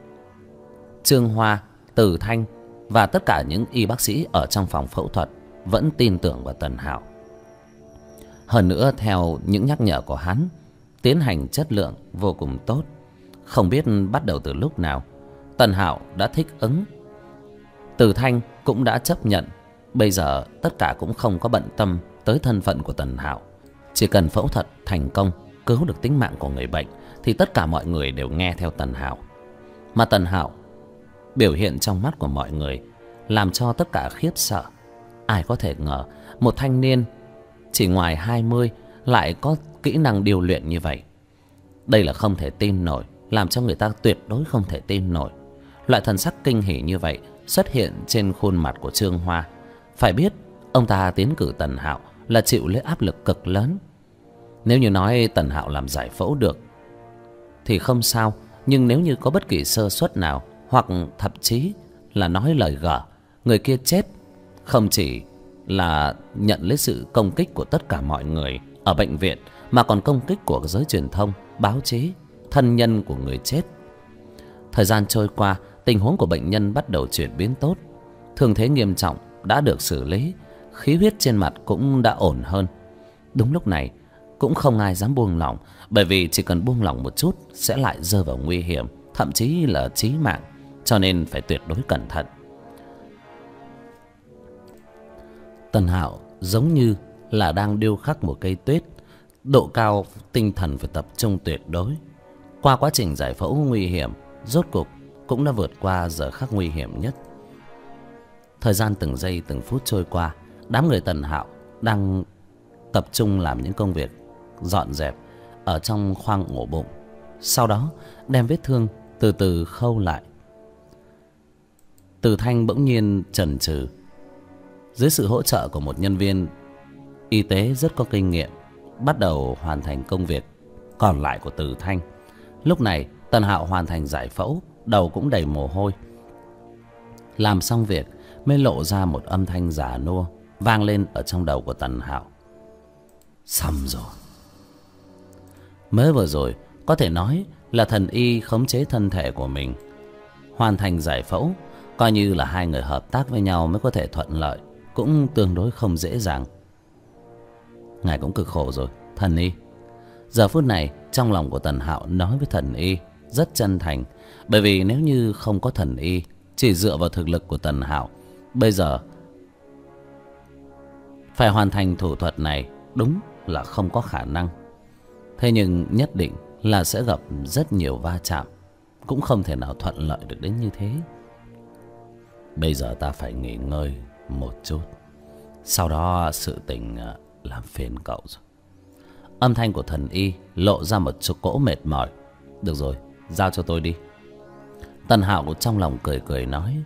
Trương Hoa, Từ Thanh và tất cả những y bác sĩ ở trong phòng phẫu thuật vẫn tin tưởng vào Tần Hạo. Hơn nữa, theo những nhắc nhở của hắn, tiến hành chất lượng vô cùng tốt. Không biết bắt đầu từ lúc nào, Tần Hạo đã thích ứng. Từ Thanh cũng đã chấp nhận. Bây giờ tất cả cũng không có bận tâm tới thân phận của Tần Hạo. Chỉ cần phẫu thuật thành công, cứu được tính mạng của người bệnh, thì tất cả mọi người đều nghe theo Tần Hạo. Mà Tần Hạo biểu hiện trong mắt của mọi người làm cho tất cả khiếp sợ. Ai có thể ngờ một thanh niên chỉ ngoài 20 lại có kỹ năng điều luyện như vậy. Đây là không thể tin nổi, làm cho người ta tuyệt đối không thể tin nổi. Loại thần sắc kinh hỉ như vậy xuất hiện trên khuôn mặt của Trương Hoa. Phải biết ông ta tiến cử Tần Hạo là chịu lấy áp lực cực lớn. Nếu như nói Tần Hạo làm giải phẫu được thì không sao, nhưng nếu như có bất kỳ sơ suất nào, hoặc thậm chí là nói lời gở, người kia chết, không chỉ là nhận lấy sự công kích của tất cả mọi người ở bệnh viện, mà còn công kích của giới truyền thông, báo chí, thân nhân của người chết. Thời gian trôi qua, tình huống của bệnh nhân bắt đầu chuyển biến tốt. Thương thế nghiêm trọng đã được xử lý, khí huyết trên mặt cũng đã ổn hơn. Đúng lúc này cũng không ai dám buông lỏng, bởi vì chỉ cần buông lỏng một chút sẽ lại rơi vào nguy hiểm, thậm chí là chí mạng, cho nên phải tuyệt đối cẩn thận. Tần Hạo giống như là đang điêu khắc một cây tuyết, độ cao tinh thần phải tập trung tuyệt đối. Qua quá trình giải phẫu nguy hiểm, rốt cục cũng đã vượt qua giờ khắc nguy hiểm nhất. Thời gian từng giây từng phút trôi qua, đám người Tần Hạo đang tập trung làm những công việc dọn dẹp ở trong khoang ổ bụng, sau đó đem vết thương từ từ khâu lại. Từ Thanh bỗng nhiên chần chừ. Dưới sự hỗ trợ của một nhân viên y tế rất có kinh nghiệm, bắt đầu hoàn thành công việc còn lại của Từ Thanh. Lúc này Tần Hạo hoàn thành giải phẫu, đầu cũng đầy mồ hôi. Làm xong việc mới lộ ra một âm thanh già nua vang lên ở trong đầu của Tần Hạo. Xong rồi. Mới vừa rồi có thể nói là thần y khống chế thân thể của mình, hoàn thành giải phẫu, coi như là hai người hợp tác với nhau mới có thể thuận lợi, cũng tương đối không dễ dàng. Ngài cũng cực khổ rồi, thần y. Giờ phút này trong lòng của Tần Hạo nói với thần y rất chân thành, bởi vì nếu như không có thần y, chỉ dựa vào thực lực của Tần Hạo, bây giờ phải hoàn thành thủ thuật này đúng là không có khả năng. Thế nhưng nhất định là sẽ gặp rất nhiều va chạm, cũng không thể nào thuận lợi được đến như thế. Bây giờ ta phải nghỉ ngơi một chút, sau đó sự tình làm phiền cậu rồi. Âm thanh của thần y lộ ra một chút cỗ mệt mỏi. Được rồi, giao cho tôi đi. Tần Hạo trong lòng cười cười nói.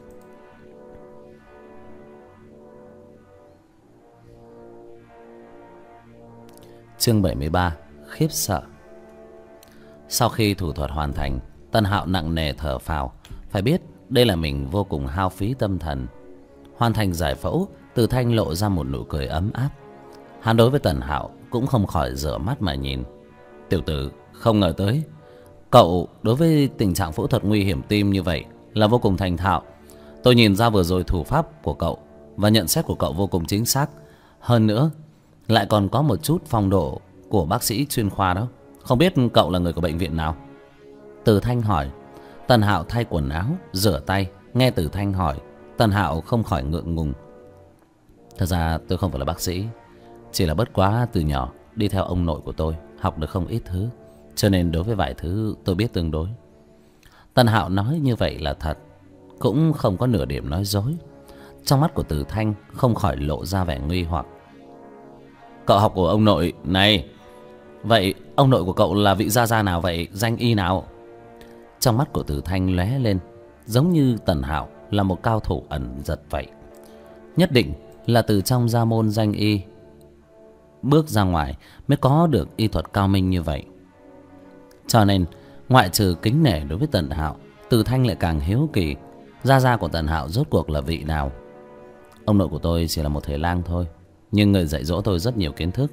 Chương 73: Khiếp sợ. Sau khi thủ thuật hoàn thành, Tần Hạo nặng nề thở phào. Phải biết đây là mình vô cùng hao phí tâm thần. Hoàn thành giải phẫu, Từ Thanh lộ ra một nụ cười ấm áp. Hắn đối với Tần Hạo cũng không khỏi rửa mắt mà nhìn. Tiểu tử, không ngờ tới cậu đối với tình trạng phẫu thuật nguy hiểm tim như vậy là vô cùng thành thạo. Tôi nhìn ra vừa rồi thủ pháp của cậu và nhận xét của cậu vô cùng chính xác. Hơn nữa lại còn có một chút phong độ của bác sĩ chuyên khoa đó. Không biết cậu là người của bệnh viện nào? Từ Thanh hỏi. Tần Hạo thay quần áo, rửa tay. Nghe Từ Thanh hỏi, Tần Hạo không khỏi ngượng ngùng. Thật ra tôi không phải là bác sĩ, chỉ là bất quá từ nhỏ đi theo ông nội của tôi, học được không ít thứ, cho nên đối với vài thứ tôi biết tương đối. Tần Hạo nói như vậy là thật, cũng không có nửa điểm nói dối. Trong mắt của Từ Thanh không khỏi lộ ra vẻ nghi hoặc. Cậu học của ông nội này, vậy ông nội của cậu là vị gia gia nào vậy, danh y nào? Trong mắt của Từ Thanh lóe lên, giống như Tần Hạo là một cao thủ ẩn giật vậy. Nhất định là từ trong gia môn danh y bước ra ngoài mới có được y thuật cao minh như vậy. Cho nên ngoại trừ kính nể đối với Tần Hạo, Từ Thanh lại càng hiếu kỳ gia gia của Tần Hạo rốt cuộc là vị nào. Ông nội của tôi chỉ là một thầy lang thôi, nhưng người dạy dỗ tôi rất nhiều kiến thức,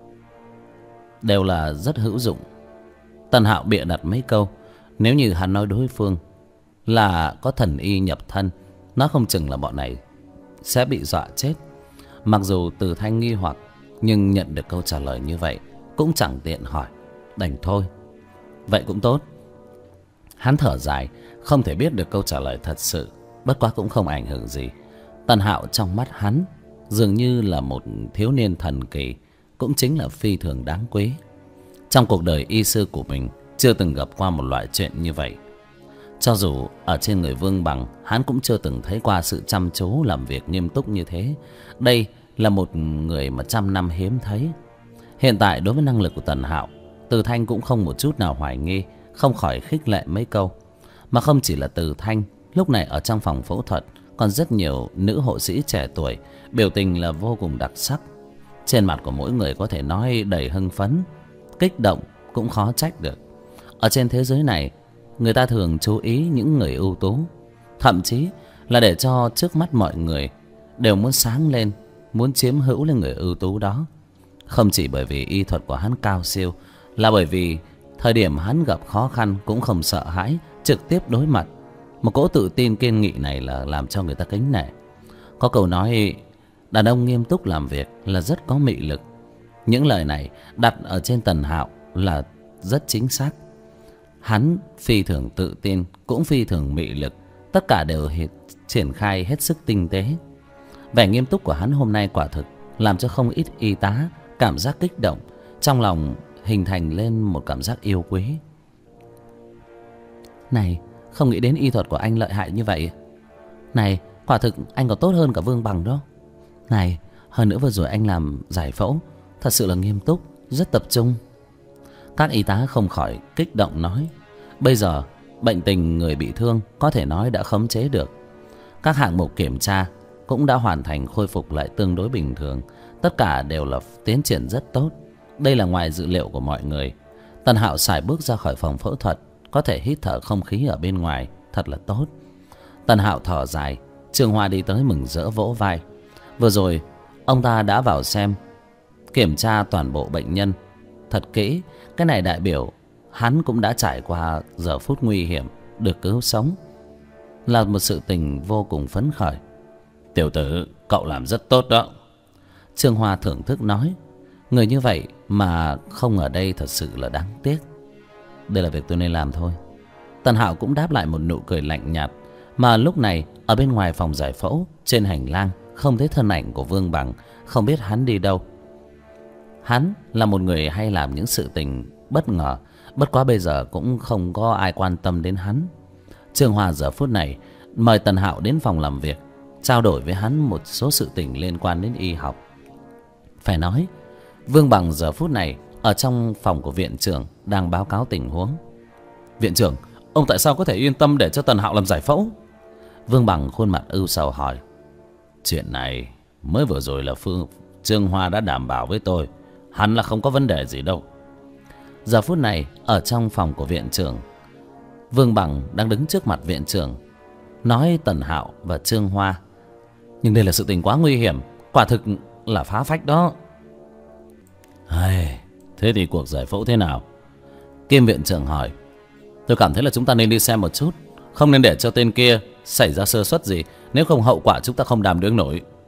đều là rất hữu dụng. Tần Hạo bịa đặt mấy câu. Nếu như hắn nói đối phương là có thần y nhập thân, nó không chừng là bọn này sẽ bị dọa chết. Mặc dù Từ Thanh nghi hoặc, nhưng nhận được câu trả lời như vậy cũng chẳng tiện hỏi, đành thôi. Vậy cũng tốt. Hắn thở dài, không thể biết được câu trả lời thật sự, bất quá cũng không ảnh hưởng gì. Tần Hạo trong mắt hắn dường như là một thiếu niên thần kỳ, cũng chính là phi thường đáng quý. Trong cuộc đời y sư của mình chưa từng gặp qua một loại chuyện như vậy. Cho dù ở trên người Vương Bằng, hắn cũng chưa từng thấy qua sự chăm chú làm việc nghiêm túc như thế. Đây là một người mà trăm năm hiếm thấy. Hiện tại đối với năng lực của Tần Hạo, Từ Thanh cũng không một chút nào hoài nghi, không khỏi khích lệ mấy câu. Mà không chỉ là Từ Thanh, lúc này ở trong phòng phẫu thuật còn rất nhiều nữ hộ sĩ trẻ tuổi, biểu tình là vô cùng đặc sắc. Trên mặt của mỗi người có thể nói đầy hưng phấn, kích động cũng khó trách được. Ở trên thế giới này, người ta thường chú ý những người ưu tú, thậm chí là để cho trước mắt mọi người đều muốn sáng lên, muốn chiếm hữu lên người ưu tú đó. Không chỉ bởi vì y thuật của hắn cao siêu, là bởi vì thời điểm hắn gặp khó khăn cũng không sợ hãi, trực tiếp đối mặt. Một cỗ tự tin kiên nghị này là làm cho người ta kính nể. Có câu nói đàn ông nghiêm túc làm việc là rất có mị lực. Những lời này đặt ở trên Tần Hạo là rất chính xác. Hắn phi thường tự tin, cũng phi thường mị lực, tất cả đều triển khai hết sức tinh tế. Vẻ nghiêm túc của hắn hôm nay quả thực làm cho không ít y tá cảm giác kích động, trong lòng hình thành lên một cảm giác yêu quý. Này, không nghĩ đến y thuật của anh lợi hại như vậy. Này, quả thực anh còn tốt hơn cả Vương Bằng đó. Này, hơn nữa vừa rồi anh làm giải phẫu thật sự là nghiêm túc, rất tập trung. Các y tá không khỏi kích động nói. Bây giờ bệnh tình người bị thương có thể nói đã khống chế được. Các hạng mục kiểm tra cũng đã hoàn thành, khôi phục lại tương đối bình thường. Tất cả đều là tiến triển rất tốt. Đây là ngoài dự liệu của mọi người. Tần Hạo sải bước ra khỏi phòng phẫu thuật, có thể hít thở không khí ở bên ngoài, thật là tốt. Tần Hạo thở dài. Trương Hoa đi tới mừng rỡ vỗ vai. Vừa rồi ông ta đã vào xem, kiểm tra toàn bộ bệnh nhân thật kỹ. Cái này đại biểu hắn cũng đã trải qua giờ phút nguy hiểm, được cứu sống, là một sự tình vô cùng phấn khởi. Tiểu tử, cậu làm rất tốt đó. Trương Hoa thưởng thức nói. Người như vậy mà không ở đây thật sự là đáng tiếc. Đây là việc tôi nên làm thôi. Tần Hạo cũng đáp lại một nụ cười lạnh nhạt. Mà lúc này ở bên ngoài phòng giải phẫu, trên hành lang không thấy thân ảnh của Vương Bằng, không biết hắn đi đâu. Hắn là một người hay làm những sự tình bất ngờ, bất quá bây giờ cũng không có ai quan tâm đến hắn. Trương Hoa giờ phút này mời Tần Hạo đến phòng làm việc, trao đổi với hắn một số sự tình liên quan đến y học. Phải nói Vương Bằng giờ phút này ở trong phòng của viện trưởng đang báo cáo tình huống. Viện trưởng, ông tại sao có thể yên tâm để cho Tần Hạo làm giải phẫu? Vương Bằng khuôn mặt ưu sầu hỏi. Chuyện này mới vừa rồi là Trương Hoa đã đảm bảo với tôi, hắn là không có vấn đề gì đâu. Giờ phút này ở trong phòng của viện trưởng, Vương Bằng đang đứng trước mặt viện trưởng, nói Tần Hạo và Trương Hoa. Nhưng đây là sự tình quá nguy hiểm, quả thực là phá phách đó. Thế thì cuộc giải phẫu thế nào? Kim viện trưởng hỏi. Tôi cảm thấy là chúng ta nên đi xem một chút, không nên để cho tên kia xảy ra sơ suất gì, nếu không hậu quả chúng ta không đảm đương nổi.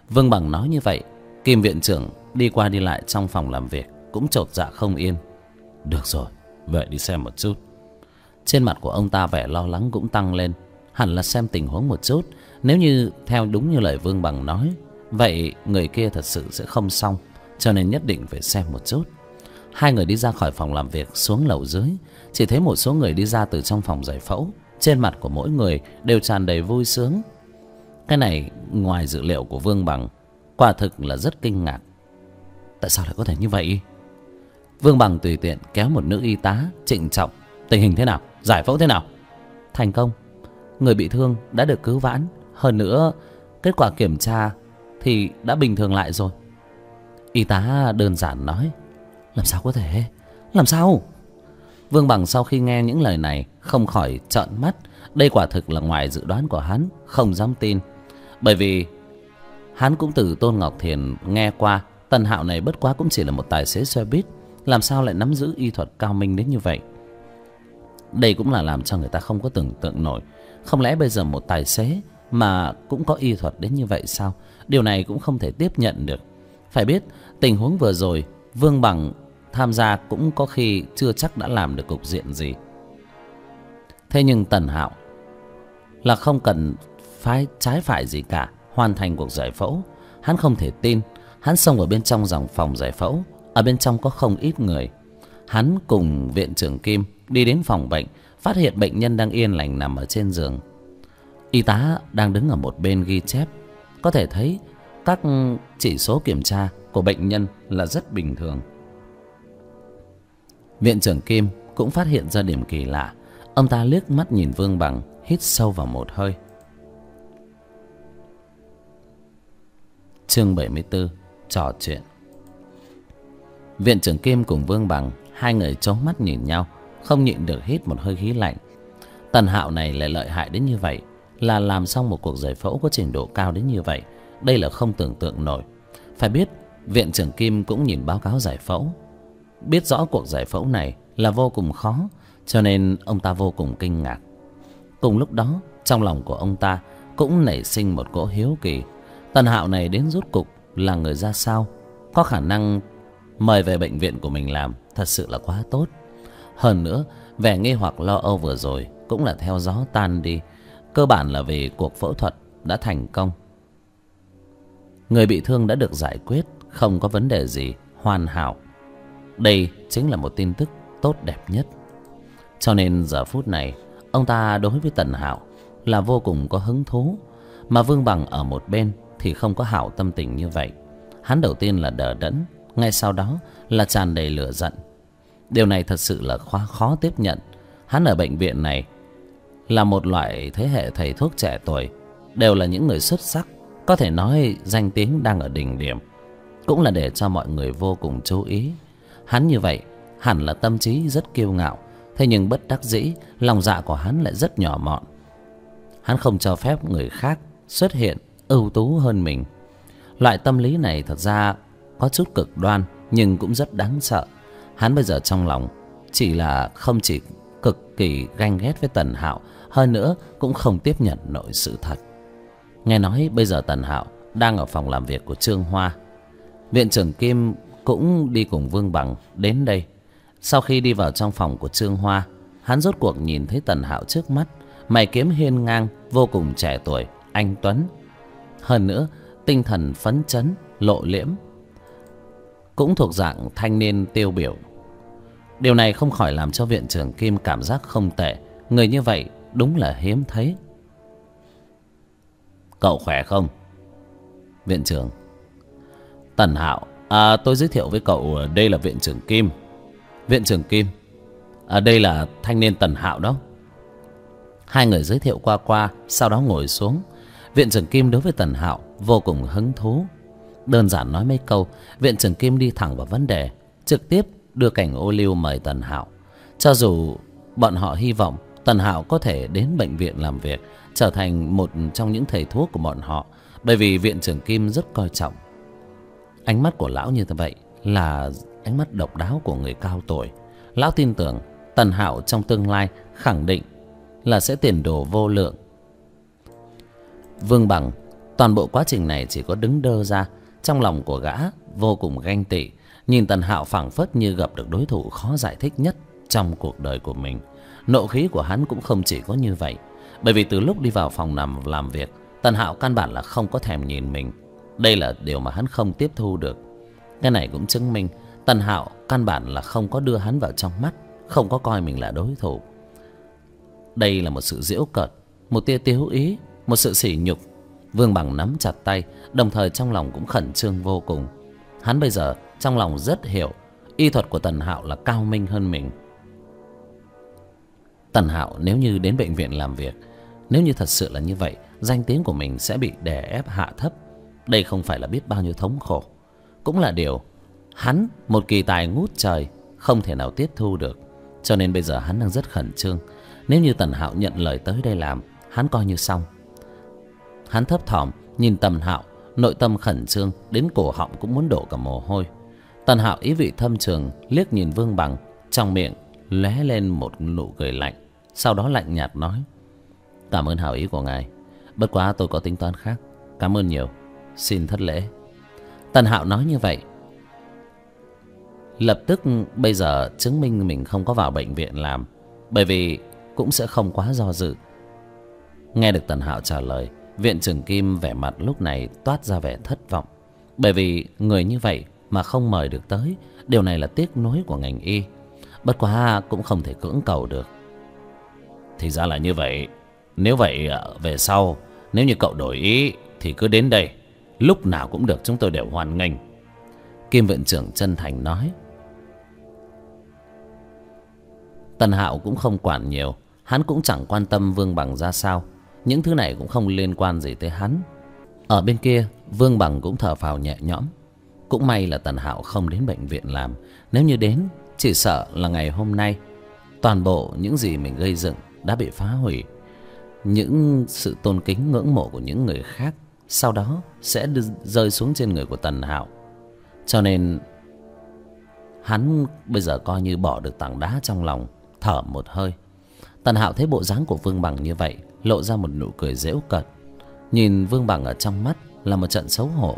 Vương Bằng nói như vậy, Kim viện trưởng đi qua đi lại trong phòng làm việc cũng chột dạ không yên. Được rồi, vậy đi xem một chút. Trên mặt của ông ta vẻ lo lắng cũng tăng lên. Hẳn là xem tình huống một chút. Nếu như theo đúng như lời Vương Bằng nói, vậy người kia thật sự sẽ không xong, cho nên nhất định phải xem một chút. Hai người đi ra khỏi phòng làm việc xuống lầu dưới. Chỉ thấy một số người đi ra từ trong phòng giải phẫu. Trên mặt của mỗi người đều tràn đầy vui sướng. Cái này ngoài dự liệu của Vương Bằng, quả thực là rất kinh ngạc. Tại sao lại có thể như vậy? Vương Bằng tùy tiện kéo một nữ y tá trịnh trọng. Tình hình thế nào? Giải phẫu thế nào? Thành công. Người bị thương đã được cứu vãn. Hơn nữa kết quả kiểm tra thì đã bình thường lại rồi. Y tá đơn giản nói. Làm sao có thể? Làm sao? Vương Bằng sau khi nghe những lời này không khỏi trợn mắt. Đây quả thực là ngoài dự đoán của hắn, không dám tin. Bởi vì hắn cũng từ Tôn Ngọc Thiền nghe qua Tần Hạo này bất quá cũng chỉ là một tài xế xe buýt, làm sao lại nắm giữ y thuật cao minh đến như vậy. Đây cũng là làm cho người ta không có tưởng tượng nổi. Không lẽ bây giờ một tài xế mà cũng có y thuật đến như vậy sao? Điều này cũng không thể tiếp nhận được. Phải biết tình huống vừa rồi Vương Bằng tham gia cũng có khi chưa chắc đã làm được cục diện gì. Thế nhưng Tần Hạo là không cần phải trái phải gì cả, hoàn thành cuộc giải phẫu. Hắn không thể tin. Hắn xông ở bên trong dòng phòng giải phẫu. Ở bên trong có không ít người. Hắn cùng viện trưởng Kim đi đến phòng bệnh, phát hiện bệnh nhân đang yên lành nằm ở trên giường. Y tá đang đứng ở một bên ghi chép. Có thể thấy các chỉ số kiểm tra của bệnh nhân là rất bình thường. Viện trưởng Kim cũng phát hiện ra điểm kỳ lạ. Ông ta liếc mắt nhìn Vương Bằng, hít sâu vào một hơi. Chương 74. Trò chuyện. Viện trưởng Kim cùng Vương Bằng, hai người chố mắt nhìn nhau, không nhịn được hít một hơi khí lạnh. Tần Hạo này lại lợi hại đến như vậy, là làm xong một cuộc giải phẫu có trình độ cao đến như vậy. Đây là không tưởng tượng nổi. Phải biết viện trưởng Kim cũng nhìn báo cáo giải phẫu, biết rõ cuộc giải phẫu này là vô cùng khó, cho nên ông ta vô cùng kinh ngạc. Cùng lúc đó trong lòng của ông ta cũng nảy sinh một cỗ hiếu kỳ. Tần Hạo này đến rốt cục là người ra sao? Có khả năng mời về bệnh viện của mình làm, thật sự là quá tốt. Hơn nữa vẻ nghi hoặc lo âu vừa rồi cũng là theo gió tan đi. Cơ bản là vì cuộc phẫu thuật đã thành công. Người bị thương đã được giải quyết, không có vấn đề gì, hoàn hảo. Đây chính là một tin tức tốt đẹp nhất. Cho nên giờ phút này ông ta đối với Tần Hạo là vô cùng có hứng thú. Mà Vương Bằng ở một bên thì không có hảo tâm tình như vậy. Hắn đầu tiên là đờ đẫn, ngay sau đó là tràn đầy lửa giận. Điều này thật sự là khó tiếp nhận. Hắn ở bệnh viện này là một loại thế hệ thầy thuốc trẻ tuổi, đều là những người xuất sắc, có thể nói danh tiếng đang ở đỉnh điểm, cũng là để cho mọi người vô cùng chú ý. Hắn như vậy hẳn là tâm trí rất kiêu ngạo, thế nhưng bất đắc dĩ lòng dạ của hắn lại rất nhỏ mọn. Hắn không cho phép người khác xuất hiện ưu tú hơn mình. Loại tâm lý này thật ra có chút cực đoan, nhưng cũng rất đáng sợ. Hắn bây giờ trong lòng không chỉ cực kỳ ganh ghét với Tần Hạo, hơn nữa cũng không tiếp nhận nổi sự thật. Nghe nói bây giờ Tần Hạo đang ở phòng làm việc của Trương Hoa. Viện trưởng Kim cũng đi cùng Vương Bằng đến đây. Sau khi đi vào trong phòng của Trương Hoa, hắn rốt cuộc nhìn thấy Tần Hạo trước mắt. Mày kiếm hiên ngang, vô cùng trẻ tuổi, anh tuấn. Hơn nữa tinh thần phấn chấn, lộ liễm, cũng thuộc dạng thanh niên tiêu biểu. Điều này không khỏi làm cho viện trưởng Kim cảm giác không tệ. Người như vậy đúng là hiếm thấy. Cậu khỏe không? Viện trưởng. Tần Hạo, tôi giới thiệu với cậu, đây là viện trưởng Kim. Viện trưởng Kim, đây là thanh niên Tần Hạo đó. Hai người giới thiệu qua, sau đó ngồi xuống. Viện trưởng Kim đối với Tần Hạo vô cùng hứng thú. Đơn giản nói mấy câu, viện trưởng Kim đi thẳng vào vấn đề, trực tiếp đưa cảnh ô liu mời Tần Hạo. Cho dù bọn họ hy vọng Tần Hạo có thể đến bệnh viện làm việc, trở thành một trong những thầy thuốc của bọn họ, bởi vì viện trưởng Kim rất coi trọng. Ánh mắt của lão như vậy là ánh mắt độc đáo của người cao tuổi. Lão tin tưởng Tần Hạo trong tương lai khẳng định là sẽ tiền đồ vô lượng. Vương Bằng Toàn bộ quá trình này chỉ có đứng đơ ra. Trong lòng của gã vô cùng ganh tị, nhìn Tần Hạo phảng phất như gặp được đối thủ khó giải thích nhất trong cuộc đời của mình. Nộ khí của hắn cũng không chỉ có như vậy, bởi vì từ lúc đi vào phòng nằm làm việc, Tần Hạo căn bản là không có thèm nhìn mình. Đây là điều mà hắn không tiếp thu được. Cái này cũng chứng minh Tần Hạo căn bản là không có đưa hắn vào trong mắt, không có coi mình là đối thủ. Đây là một sự giễu cợt, một tia tiếu ý, một sự sỉ nhục. Vương Bằng nắm chặt tay, đồng thời trong lòng cũng khẩn trương vô cùng. Hắn bây giờ trong lòng rất hiểu y thuật của Tần Hạo là cao minh hơn mình. Tần Hạo nếu như đến bệnh viện làm việc, nếu như thật sự là như vậy, danh tiếng của mình sẽ bị đè ép hạ thấp. Đây không phải là biết bao nhiêu thống khổ, cũng là điều hắn, một kỳ tài ngút trời, không thể nào tiếp thu được. Cho nên bây giờ hắn đang rất khẩn trương. Nếu như Tần Hạo nhận lời tới đây làm, hắn coi như xong. Hắn thấp thỏm nhìn Tần Hạo, nội tâm khẩn trương đến cổ họng cũng muốn đổ cả mồ hôi. Tần Hạo ý vị thâm trường liếc nhìn Vương Bằng, trong miệng lóe lên một nụ cười lạnh, sau đó lạnh nhạt nói: "Cảm ơn hảo ý của ngài, bất quá tôi có tính toán khác. Cảm ơn nhiều, xin thất lễ." Tần Hạo nói như vậy lập tức bây giờ chứng minh mình không có vào bệnh viện làm, bởi vì cũng sẽ không quá do dự. Nghe được Tần Hạo trả lời, Viện trưởng Kim vẻ mặt lúc này toát ra vẻ thất vọng, bởi vì người như vậy mà không mời được tới, điều này là tiếc nuối của ngành y. Bất quá cũng không thể cưỡng cầu được. Thì ra là như vậy. Nếu vậy về sau, nếu như cậu đổi ý thì cứ đến đây, lúc nào cũng được, chúng tôi đều hoan nghênh. Kim viện trưởng chân thành nói. Tần Hạo cũng không quản nhiều, hắn cũng chẳng quan tâm Vương Bằng ra sao. Những thứ này cũng không liên quan gì tới hắn. Ở bên kia, Vương Bằng cũng thở phào nhẹ nhõm. Cũng may là Tần Hạo không đến bệnh viện làm. Nếu như đến, chỉ sợ là ngày hôm nay toàn bộ những gì mình gây dựng đã bị phá hủy. Những sự tôn kính ngưỡng mộ của những người khác sau đó sẽ rơi xuống trên người của Tần Hạo. Cho nên hắn bây giờ coi như bỏ được tảng đá trong lòng, thở một hơi. Tần Hạo thấy bộ dáng của Vương Bằng như vậy, lộ ra một nụ cười giễu cợt. Nhìn Vương Bằng ở trong mắt là một trận xấu hổ.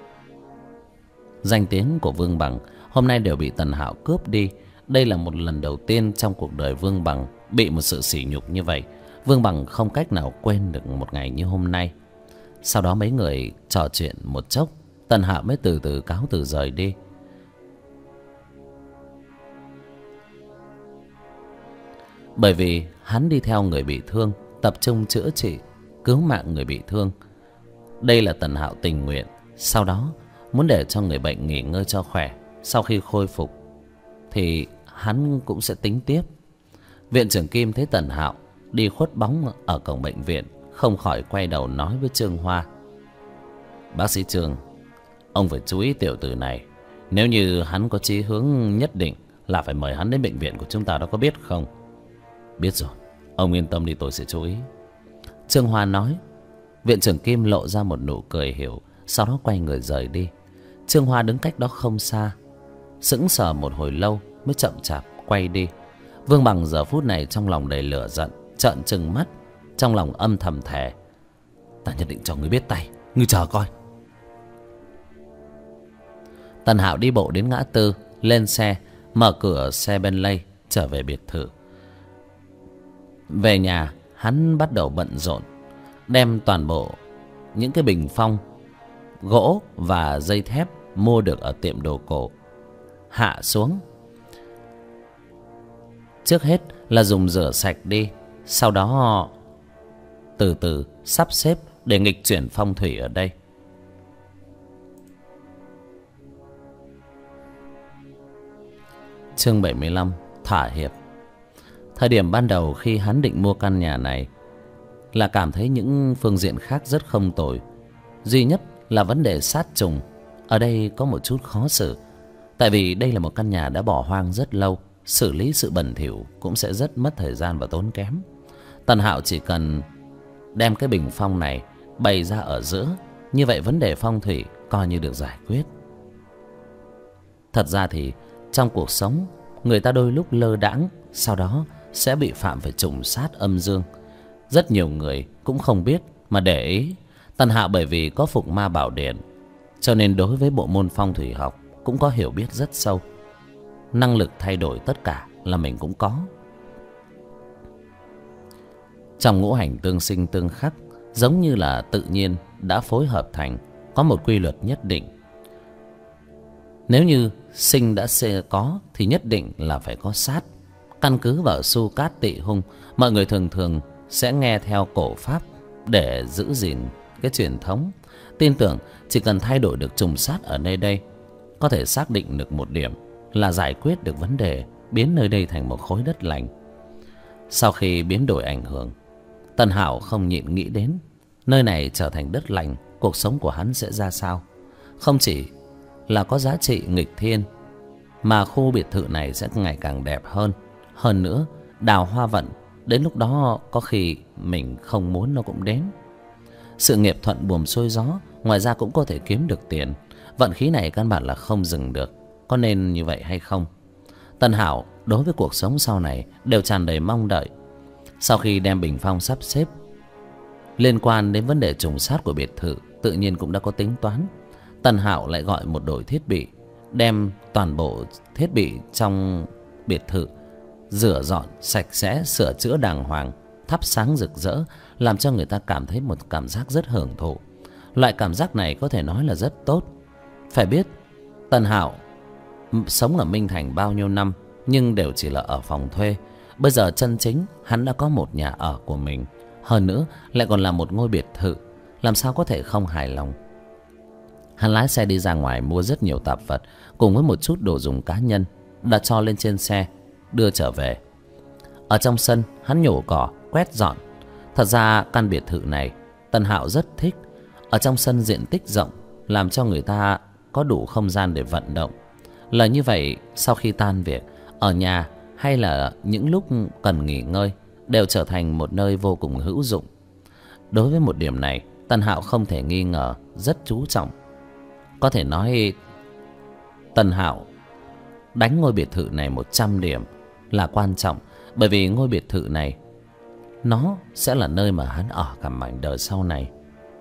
Danh tiếng của Vương Bằng hôm nay đều bị Tần Hạo cướp đi. Đây là một lần đầu tiên trong cuộc đời Vương Bằng bị một sự sỉ nhục như vậy. Vương Bằng không cách nào quên được một ngày như hôm nay. Sau đó mấy người trò chuyện một chốc, Tần Hạo mới từ từ cáo từ rời đi. Bởi vì hắn đi theo người bị thương, tập trung chữa trị, cứu mạng người bị thương. Đây là Tần Hạo tình nguyện. Sau đó muốn để cho người bệnh nghỉ ngơi cho khỏe. Sau khi khôi phục thì hắn cũng sẽ tính tiếp. Viện trưởng Kim thấy Tần Hạo đi khuất bóng ở cổng bệnh viện, không khỏi quay đầu nói với Trương Hoa: "Bác sĩ Trương, ông phải chú ý tiểu tử này. Nếu như hắn có chí hướng nhất định là phải mời hắn đến bệnh viện của chúng ta đó, có biết không?" "Biết rồi, ông yên tâm đi, tôi sẽ chú ý." Trương Hoa nói. Viện trưởng Kim lộ ra một nụ cười hiểu, sau đó quay người rời đi. Trương Hoa đứng cách đó không xa, sững sờ một hồi lâu mới chậm chạp quay đi. Vương Bằng giờ phút này trong lòng đầy lửa giận, trợn trừng mắt, trong lòng âm thầm thề: "Ta nhất định cho ngươi biết tay, ngươi chờ coi." Tần Hạo đi bộ đến ngã tư, lên xe, mở cửa xe Bentley trở về biệt thự. Về nhà, hắn bắt đầu bận rộn, đem toàn bộ những cái bình phong, gỗ và dây thép mua được ở tiệm đồ cổ hạ xuống. Trước hết là dùng rửa sạch đi, sau đó từ từ sắp xếp để nghịch chuyển phong thủy ở đây. Chương 75: Thỏa hiệp. Thời điểm ban đầu khi hắn định mua căn nhà này là cảm thấy những phương diện khác rất không tồi. Duy nhất là vấn đề sát trùng ở đây có một chút khó xử. Tại vì đây là một căn nhà đã bỏ hoang rất lâu, xử lý sự bẩn thỉu cũng sẽ rất mất thời gian và tốn kém. Tần Hạo chỉ cần đem cái bình phong này bày ra ở giữa, như vậy vấn đề phong thủy coi như được giải quyết. Thật ra thì trong cuộc sống, người ta đôi lúc lơ đãng, sau đó sẽ bị phạm phải trùng sát âm dương. Rất nhiều người cũng không biết mà để ý. Tần Hạo bởi vì có Phục Ma Bảo Điện, cho nên đối với bộ môn phong thủy học cũng có hiểu biết rất sâu. Năng lực thay đổi tất cả là mình cũng có. Trong ngũ hành tương sinh tương khắc, giống như là tự nhiên đã phối hợp thành, có một quy luật nhất định. Nếu như sinh đã có thì nhất định là phải có sát. Căn cứ vào su cát tị hung, mọi người thường thường sẽ nghe theo cổ pháp để giữ gìn cái truyền thống. Tin tưởng chỉ cần thay đổi được trùng sát ở nơi đây, có thể xác định được một điểm là giải quyết được vấn đề biến nơi đây thành một khối đất lành. Sau khi biến đổi ảnh hưởng, Tần Hạo không nhịn nghĩ đến nơi này trở thành đất lành, cuộc sống của hắn sẽ ra sao. Không chỉ là có giá trị nghịch thiên, mà khu biệt thự này sẽ ngày càng đẹp hơn. Hơn nữa, đào hoa vận, đến lúc đó có khi mình không muốn nó cũng đến. Sự nghiệp thuận buồm xuôi gió, ngoài ra cũng có thể kiếm được tiền. Vận khí này căn bản là không dừng được. Có nên như vậy hay không? Tần Hạo đối với cuộc sống sau này đều tràn đầy mong đợi. Sau khi đem bình phong sắp xếp, liên quan đến vấn đề trùng sát của biệt thự tự nhiên cũng đã có tính toán. Tần Hạo lại gọi một đội thiết bị, đem toàn bộ thiết bị trong biệt thự rửa dọn sạch sẽ, sửa chữa đàng hoàng, thắp sáng rực rỡ, làm cho người ta cảm thấy một cảm giác rất hưởng thụ. Loại cảm giác này có thể nói là rất tốt. Phải biết Tần Hạo sống ở Minh Thành bao nhiêu năm, nhưng đều chỉ là ở phòng thuê. Bây giờ chân chính hắn đã có một nhà ở của mình, hơn nữa lại còn là một ngôi biệt thự, làm sao có thể không hài lòng. Hắn lái xe đi ra ngoài mua rất nhiều tạp vật cùng với một chút đồ dùng cá nhân, đã cho lên trên xe đưa trở về. Ở trong sân hắn nhổ cỏ, quét dọn. Thật ra căn biệt thự này Tần Hạo rất thích. Ở trong sân diện tích rộng, làm cho người ta có đủ không gian để vận động. Là như vậy, sau khi tan việc, ở nhà hay là những lúc cần nghỉ ngơi đều trở thành một nơi vô cùng hữu dụng. Đối với một điểm này, Tần Hạo không thể nghi ngờ rất chú trọng. Có thể nói Tần Hạo đánh ngôi biệt thự này 100 điểm là quan trọng, bởi vì ngôi biệt thự này nó sẽ là nơi mà hắn ở cả mảnh đời sau này.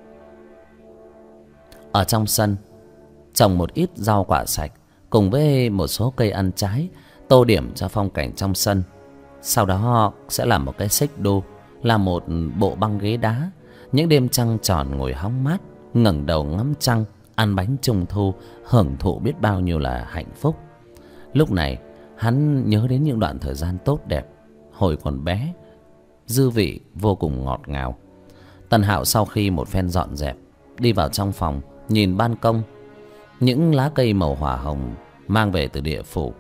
Ở trong sân trồng một ít rau quả sạch cùng với một số cây ăn trái, tô điểm cho phong cảnh trong sân. Sau đó sẽ làm một cái xích đu, là một bộ băng ghế đá. Những đêm trăng tròn ngồi hóng mát, ngẩng đầu ngắm trăng, ăn bánh trung thu, hưởng thụ biết bao nhiêu là hạnh phúc. Lúc này hắn nhớ đến những đoạn thời gian tốt đẹp hồi còn bé, dư vị vô cùng ngọt ngào. Tần Hạo sau khi một phen dọn dẹp, đi vào trong phòng, nhìn ban công, những lá cây màu hỏa hồng mang về từ địa phủ.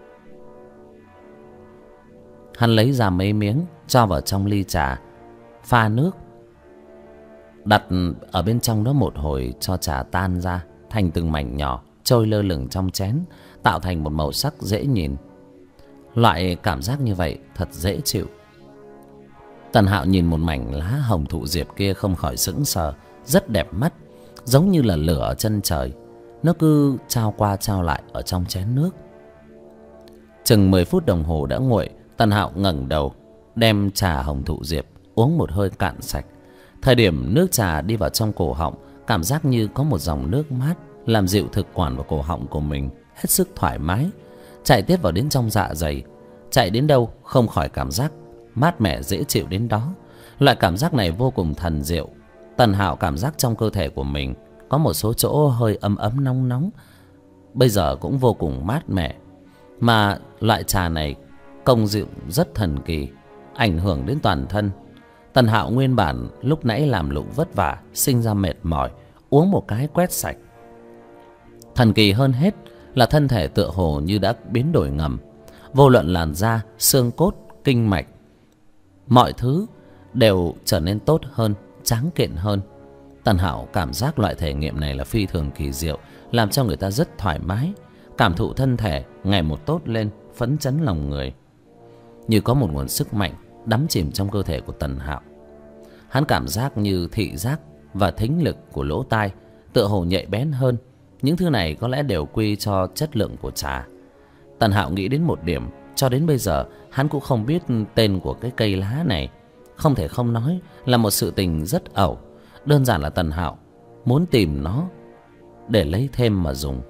Hắn lấy ra mấy miếng, cho vào trong ly trà, pha nước, đặt ở bên trong đó một hồi cho trà tan ra thành từng mảnh nhỏ, trôi lơ lửng trong chén, tạo thành một màu sắc dễ nhìn. Loại cảm giác như vậy thật dễ chịu. Tần Hạo nhìn một mảnh lá hồng thụ diệp kia không khỏi sững sờ, rất đẹp mắt, giống như là lửa ở chân trời. Nó cứ trao qua trao lại ở trong chén nước. Chừng 10 phút đồng hồ đã nguội, Tần Hạo ngẩng đầu, đem trà hồng thụ diệp uống một hơi cạn sạch. Thời điểm nước trà đi vào trong cổ họng, cảm giác như có một dòng nước mát làm dịu thực quản vào cổ họng của mình, hết sức thoải mái, chạy tiếp vào đến trong dạ dày. Chạy đến đâu không khỏi cảm giác mát mẻ dễ chịu đến đó. Loại cảm giác này vô cùng thần diệu. Tần Hạo cảm giác trong cơ thể của mình có một số chỗ hơi ấm ấm nóng nóng, bây giờ cũng vô cùng mát mẻ. Mà loại trà này công dụng rất thần kỳ, ảnh hưởng đến toàn thân. Tần Hạo nguyên bản lúc nãy làm lụng vất vả, sinh ra mệt mỏi, uống một cái quét sạch. Thần kỳ hơn hết là thân thể tựa hồ như đã biến đổi ngầm. Vô luận làn da, xương cốt, kinh mạch, mọi thứ đều trở nên tốt hơn, tráng kiện hơn. Tần Hạo cảm giác loại thể nghiệm này là phi thường kỳ diệu, làm cho người ta rất thoải mái, cảm thụ thân thể ngày một tốt lên, phấn chấn lòng người. Như có một nguồn sức mạnh đắm chìm trong cơ thể của Tần Hạo. Hắn cảm giác như thị giác và thính lực của lỗ tai tựa hồ nhạy bén hơn. Những thứ này có lẽ đều quy cho chất lượng của trà. Tần Hạo nghĩ đến một điểm, cho đến bây giờ hắn cũng không biết tên của cái cây lá này. Không thể không nói là một sự tình rất ẩu. Đơn giản là Tần Hạo muốn tìm nó để lấy thêm mà dùng.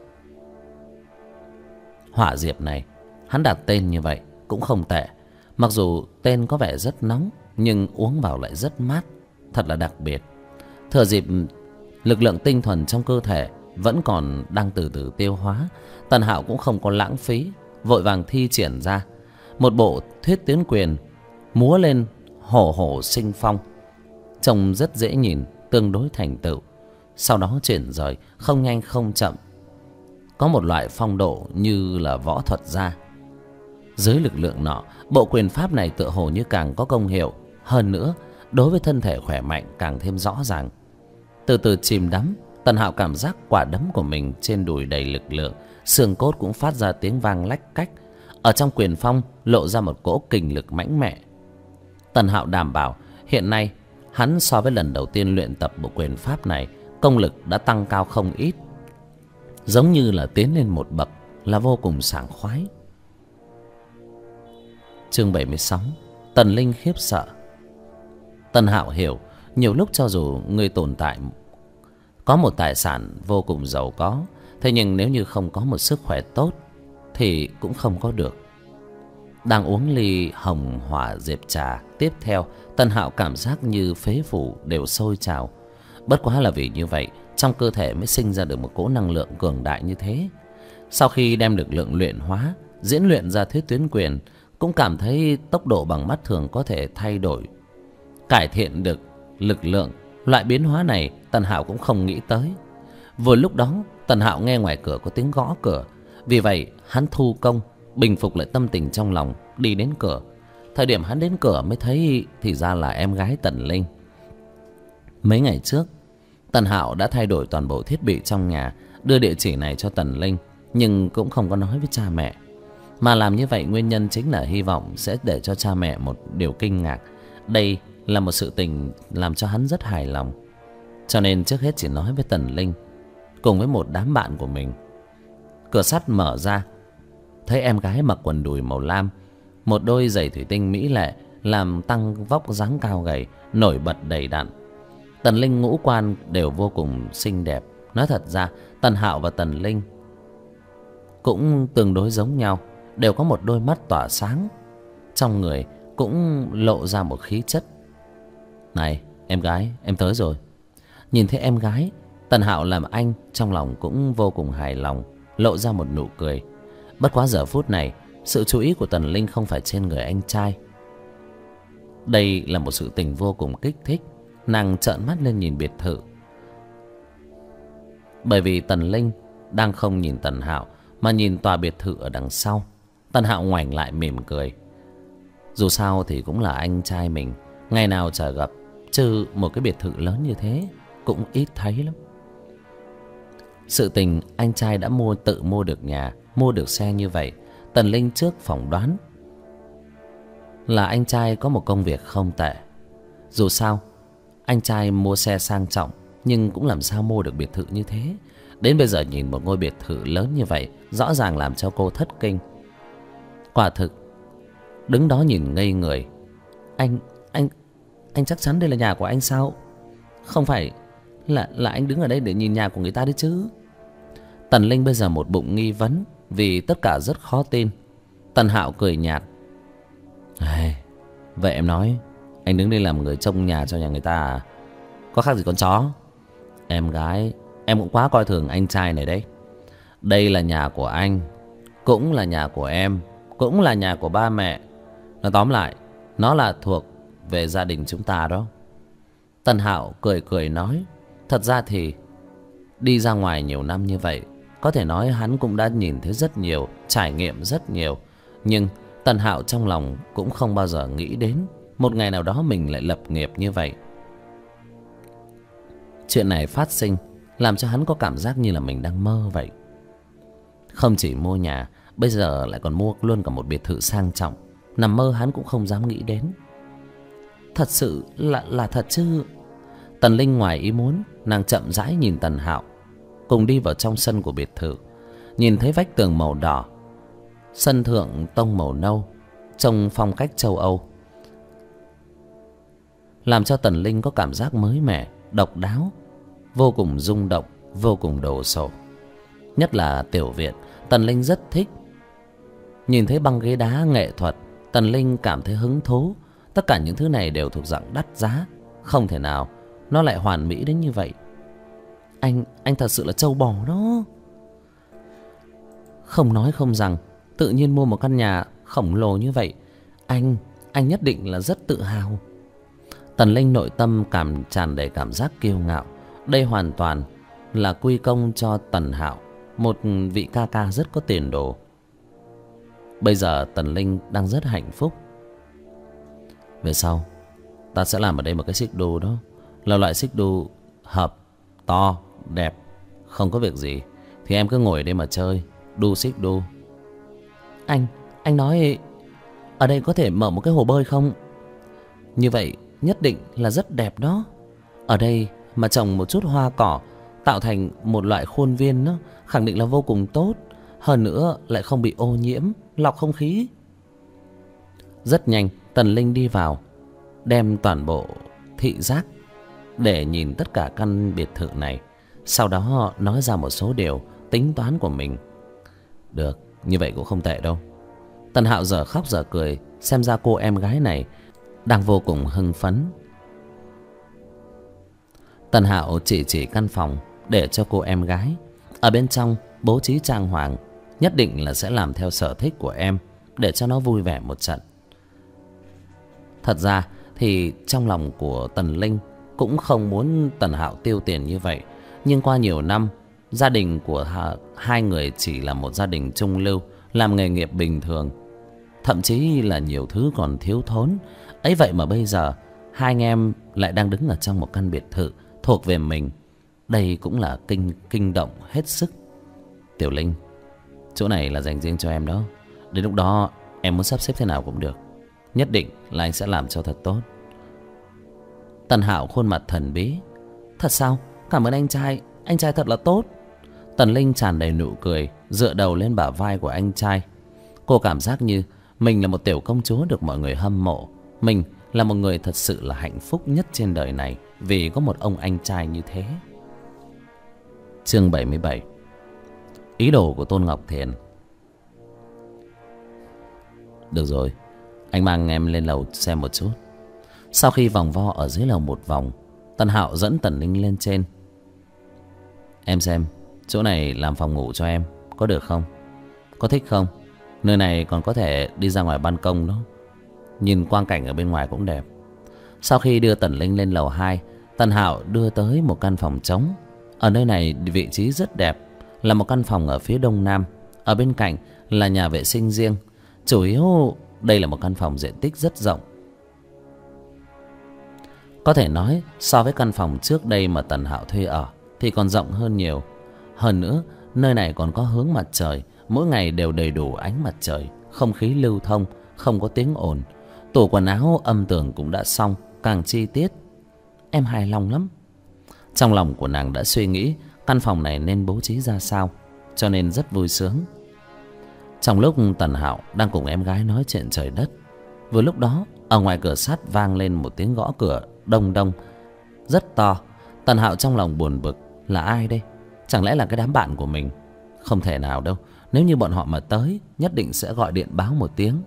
Hỏa diệp này hắn đặt tên như vậy cũng không tệ. Mặc dù tên có vẻ rất nóng, nhưng uống vào lại rất mát, thật là đặc biệt. Thừa dịp lực lượng tinh thuần trong cơ thể vẫn còn đang từ từ tiêu hóa, Tần Hạo cũng không có lãng phí, vội vàng thi triển ra một bộ Thuyết Tuyến Quyền, múa lên hổ hổ sinh phong, trông rất dễ nhìn, tương đối thành tựu. Sau đó chuyển rời không nhanh không chậm, có một loại phong độ như là võ thuật gia. Dưới lực lượng nọ, bộ quyền pháp này tựa hồ như càng có công hiệu. Hơn nữa, đối với thân thể khỏe mạnh càng thêm rõ ràng. Từ từ chìm đắm, Tần Hạo cảm giác quả đấm của mình trên đùi đầy lực lượng, xương cốt cũng phát ra tiếng vang lách cách. Ở trong quyền phong lộ ra một cỗ kình lực mãnh mẽ. Tần Hạo đảm bảo hiện nay hắn so với lần đầu tiên luyện tập bộ quyền pháp này, công lực đã tăng cao không ít, giống như là tiến lên một bậc, là vô cùng sảng khoái. Chương 76. Tần Linh khiếp sợ. Tần Hạo hiểu, nhiều lúc cho dù người tồn tại có một tài sản vô cùng giàu có, thế nhưng nếu như không có một sức khỏe tốt thì cũng không có được. Đang uống ly hồng hỏa diệp trà tiếp theo, Tần Hạo cảm giác như phế phủ đều sôi trào. Bất quá là vì như vậy, trong cơ thể mới sinh ra được một cỗ năng lượng cường đại như thế. Sau khi đem lực lượng luyện hóa, diễn luyện ra Thuyết Tuyến Quyền, cũng cảm thấy tốc độ bằng mắt thường có thể thay đổi, cải thiện được lực lượng. Loại biến hóa này Tần Hạo cũng không nghĩ tới. Vừa lúc đó Tần Hạo nghe ngoài cửa có tiếng gõ cửa. Vì vậy hắn thu công, bình phục lại tâm tình trong lòng, đi đến cửa. Thời điểm hắn đến cửa mới thấy thì ra là em gái Tần Linh. Mấy ngày trước Tần Hạo đã thay đổi toàn bộ thiết bị trong nhà, đưa địa chỉ này cho Tần Linh, nhưng cũng không có nói với cha mẹ. Mà làm như vậy nguyên nhân chính là hy vọng sẽ để cho cha mẹ một điều kinh ngạc. Đây là một sự tình làm cho hắn rất hài lòng. Cho nên trước hết chỉ nói với Tần Linh cùng với một đám bạn của mình. Cửa sắt mở ra, thấy em gái mặc quần đùi màu lam, một đôi giày thủy tinh mỹ lệ làm tăng vóc dáng cao gầy, nổi bật đầy đặn. Tần Linh ngũ quan đều vô cùng xinh đẹp. Nói thật ra Tần Hạo và Tần Linh cũng tương đối giống nhau, đều có một đôi mắt tỏa sáng, trong người cũng lộ ra một khí chất. Này em gái, em tới rồi. Nhìn thấy em gái, Tần Hạo làm anh trong lòng cũng vô cùng hài lòng, lộ ra một nụ cười. Bất quá giờ phút này sự chú ý của Tần Linh không phải trên người anh trai. Đây là một sự tình vô cùng kích thích. Nàng trợn mắt lên nhìn biệt thự, bởi vì Tần Linh đang không nhìn Tần Hạo mà nhìn tòa biệt thự ở đằng sau. Tần Hạo ngoảnh lại mỉm cười. Dù sao thì cũng là anh trai mình, ngày nào chả gặp, chứ một cái biệt thự lớn như thế cũng ít thấy lắm. Sự tình anh trai đã tự mua được nhà, mua được xe như vậy, Tần Linh trước phỏng đoán là anh trai có một công việc không tệ. Dù sao anh trai mua xe sang trọng, nhưng cũng làm sao mua được biệt thự như thế. Đến bây giờ nhìn một ngôi biệt thự lớn như vậy, rõ ràng làm cho cô thất kinh. Quả thực đứng đó nhìn ngây người. Anh chắc chắn đây là nhà của anh sao? Không phải là anh đứng ở đây để nhìn nhà của người ta đấy chứ? Tần Linh bây giờ một bụng nghi vấn, vì tất cả rất khó tin. Tần Hạo cười nhạt. Vậy em nói anh đứng đây làm người trông nhà cho nhà người ta à? Có khác gì con chó? Em gái, em cũng quá coi thường anh trai này đấy. Đây là nhà của anh, cũng là nhà của em, cũng là nhà của ba mẹ. Nói tóm lại, nó là thuộc về gia đình chúng ta đó. Tần Hạo cười cười nói. Thật ra thì đi ra ngoài nhiều năm như vậy, có thể nói hắn cũng đã nhìn thấy rất nhiều, trải nghiệm rất nhiều. Nhưng Tần Hạo trong lòng cũng không bao giờ nghĩ đến một ngày nào đó mình lại lập nghiệp như vậy. Chuyện này phát sinh làm cho hắn có cảm giác như là mình đang mơ vậy. Không chỉ mua nhà, bây giờ lại còn mua luôn cả một biệt thự sang trọng. Nằm mơ hắn cũng không dám nghĩ đến. Thật sự là thật chứ? Tần Linh ngoài ý muốn, nàng chậm rãi nhìn Tần Hạo, cùng đi vào trong sân của biệt thự. Nhìn thấy vách tường màu đỏ, sân thượng tông màu nâu, trông phong cách châu Âu, làm cho Tần Linh có cảm giác mới mẻ. độc đáo, vô cùng rung động, vô cùng đồ sộ. Nhất là tiểu viện, Tần Linh rất thích. Nhìn thấy băng ghế đá nghệ thuật, Tần Linh cảm thấy hứng thú. Tất cả những thứ này đều thuộc dạng đắt giá, không thể nào nó lại hoàn mỹ đến như vậy. Anh thật sự là trâu bò đó. Không nói không rằng, tự nhiên mua một căn nhà khổng lồ như vậy, anh nhất định là rất tự hào. Tần Linh nội tâm tràn đầy cảm giác kiêu ngạo. Đây hoàn toàn là quy công cho Tần Hạo, một vị ca ca rất có tiền đồ. Bây giờ Tần Linh đang rất hạnh phúc. Về sau ta sẽ làm ở đây một cái xích đu đó, là loại xích đu hợp, to, đẹp. Không có việc gì thì em cứ ngồi ở đây mà chơi đu xích đu. Anh nói ở đây có thể mở một cái hồ bơi không? Như vậy nhất định là rất đẹp đó. Ở đây mà trồng một chút hoa cỏ, tạo thành một loại khuôn viên đó, khẳng định là vô cùng tốt. Hơn nữa lại không bị ô nhiễm, lọc không khí. Rất nhanh Tần Linh đi vào, đem toàn bộ thị giác để nhìn tất cả căn biệt thự này. Sau đó nói ra một số điều tính toán của mình. Được, như vậy cũng không tệ đâu. Tần Hạo giờ khóc giờ cười, xem ra cô em gái này đang vô cùng hưng phấn. Tần Hạo chỉ căn phòng để cho cô em gái. Ở bên trong bố trí trang hoàng, nhất định là sẽ làm theo sở thích của em, để cho nó vui vẻ một trận. Thật ra thì trong lòng của Tần Linh cũng không muốn Tần Hạo tiêu tiền như vậy. Nhưng qua nhiều năm, gia đình của hai người chỉ là một gia đình trung lưu, làm nghề nghiệp bình thường, thậm chí là nhiều thứ còn thiếu thốn. Ấy vậy mà bây giờ hai anh em lại đang đứng ở trong một căn biệt thự thuộc về mình. Đây cũng là kinh động hết sức. Tiểu Linh, chỗ này là dành riêng cho em đó. Đến lúc đó em muốn sắp xếp thế nào cũng được, nhất định là anh sẽ làm cho thật tốt. Tần Hạo khuôn mặt thần bí. Thật sao? Cảm ơn anh trai thật là tốt. Tần Linh tràn đầy nụ cười, dựa đầu lên bả vai của anh trai. Cô cảm giác như mình là một tiểu công chúa được mọi người hâm mộ. Mình là một người thật sự là hạnh phúc nhất trên đời này, vì có một ông anh trai như thế. Chương 77. Ý đồ của Tôn Ngọc Thiền. Được rồi, anh mang em lên lầu xem một chút. Sau khi vòng vo ở dưới lầu một vòng, Tần Hạo dẫn Tần Linh lên trên. Em xem, chỗ này làm phòng ngủ cho em, có được không? Có thích không? Nơi này còn có thể đi ra ngoài ban công đó, nhìn quang cảnh ở bên ngoài cũng đẹp. Sau khi đưa Tần Linh lên lầu 2, Tần Hạo đưa tới một căn phòng trống. Ở nơi này vị trí rất đẹp, là một căn phòng ở phía đông nam. Ở bên cạnh là nhà vệ sinh riêng. Chủ yếu đây là một căn phòng diện tích rất rộng. Có thể nói so với căn phòng trước đây mà Tần Hạo thuê ở thì còn rộng hơn nhiều. Hơn nữa nơi này còn có hướng mặt trời, mỗi ngày đều đầy đủ ánh mặt trời, không khí lưu thông, không có tiếng ồn. Tủ quần áo âm tường cũng đã xong, càng chi tiết. Em hài lòng lắm. Trong lòng của nàng đã suy nghĩ căn phòng này nên bố trí ra sao, cho nên rất vui sướng. Trong lúc Tần Hạo đang cùng em gái nói chuyện trời đất, vừa lúc đó ở ngoài cửa sắt vang lên một tiếng gõ cửa đông đông rất to. Tần Hạo trong lòng buồn bực, là ai đây? Chẳng lẽ là cái đám bạn của mình? Không thể nào đâu, nếu như bọn họ mà tới nhất định sẽ gọi điện báo một tiếng.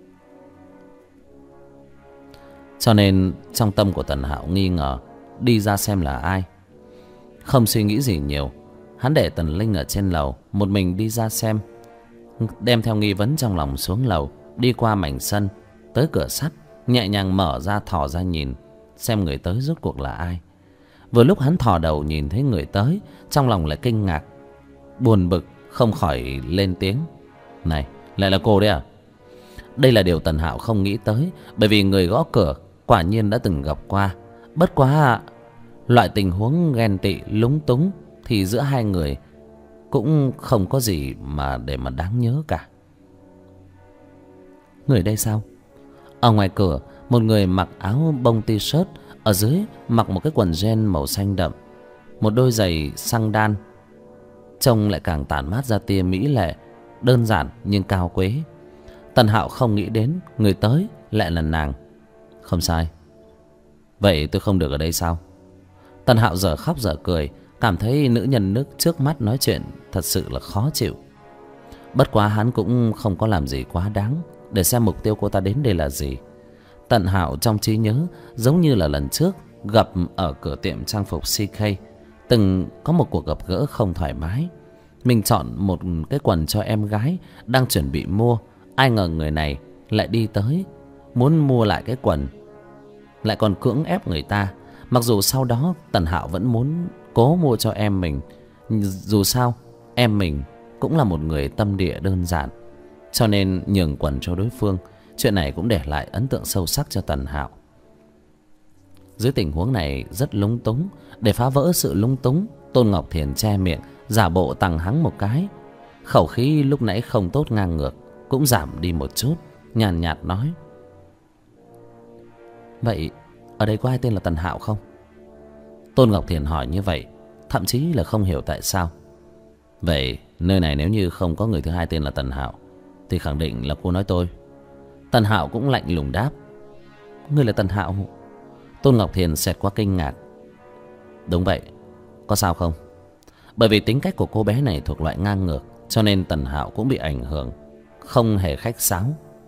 Cho nên trong tâm của Tần Hạo nghi ngờ, đi ra xem là ai. Không suy nghĩ gì nhiều, hắn để Tần Linh ở trên lầu, một mình đi ra xem. Đem theo nghi vấn trong lòng xuống lầu, đi qua mảnh sân, tới cửa sắt, nhẹ nhàng mở ra thò ra nhìn, xem người tới rốt cuộc là ai. Vừa lúc hắn thò đầu nhìn thấy người tới, trong lòng lại kinh ngạc, buồn bực, không khỏi lên tiếng. Này, lại là cô đấy à? Đây là điều Tần Hạo không nghĩ tới, bởi vì người gõ cửa quả nhiên đã từng gặp qua. Bất quá loại tình huống ghen tị lúng túng thì giữa hai người cũng không có gì mà để mà đáng nhớ cả. Người đây sao? Ở ngoài cửa, một người mặc áo bông t-shirt, ở dưới mặc một cái quần jean màu xanh đậm, một đôi giày xăng đan, trông lại càng tản mát ra tia mỹ lệ, đơn giản nhưng cao quý. Tần Hạo không nghĩ đến người tới lại là nàng. Không sai. Vậy tôi không được ở đây sao? Tần Hạo dở khóc dở cười, cảm thấy nữ nhân nước trước mắt nói chuyện thật sự là khó chịu. Bất quá hắn cũng không có làm gì quá đáng, để xem mục tiêu cô ta đến đây là gì. Tần Hạo trong trí nhớ giống như là lần trước gặp ở cửa tiệm trang phục CK, từng có một cuộc gặp gỡ không thoải mái. Mình chọn một cái quần cho em gái đang chuẩn bị mua, ai ngờ người này lại đi tới muốn mua lại cái quần, lại còn cưỡng ép người ta. Mặc dù sau đó Tần Hạo vẫn muốn cố mua cho em mình, dù sao em mình cũng là một người tâm địa đơn giản, cho nên nhường quần cho đối phương. Chuyện này cũng để lại ấn tượng sâu sắc cho Tần Hạo. Dưới tình huống này rất lúng túng, để phá vỡ sự lúng túng, Tôn Ngọc Thiền che miệng, giả bộ tằng hắng một cái. Khẩu khí lúc nãy không tốt ngang ngược cũng giảm đi một chút, nhàn nhạt nói: "Vậy ở đây có ai tên là Tần Hạo không?" Tôn Ngọc Thiền hỏi như vậy, thậm chí là không hiểu tại sao. "Vậy nơi này nếu như không có người thứ hai tên là Tần Hạo thì khẳng định là cô nói tôi." Tần Hạo cũng lạnh lùng đáp: "Ngươi là Tần Hạo?" Tôn Ngọc Thiền xẹt qua kinh ngạc: "Đúng vậy, có sao không?" Bởi vì tính cách của cô bé này thuộc loại ngang ngược, cho nên Tần Hạo cũng bị ảnh hưởng, không hề khách sáo.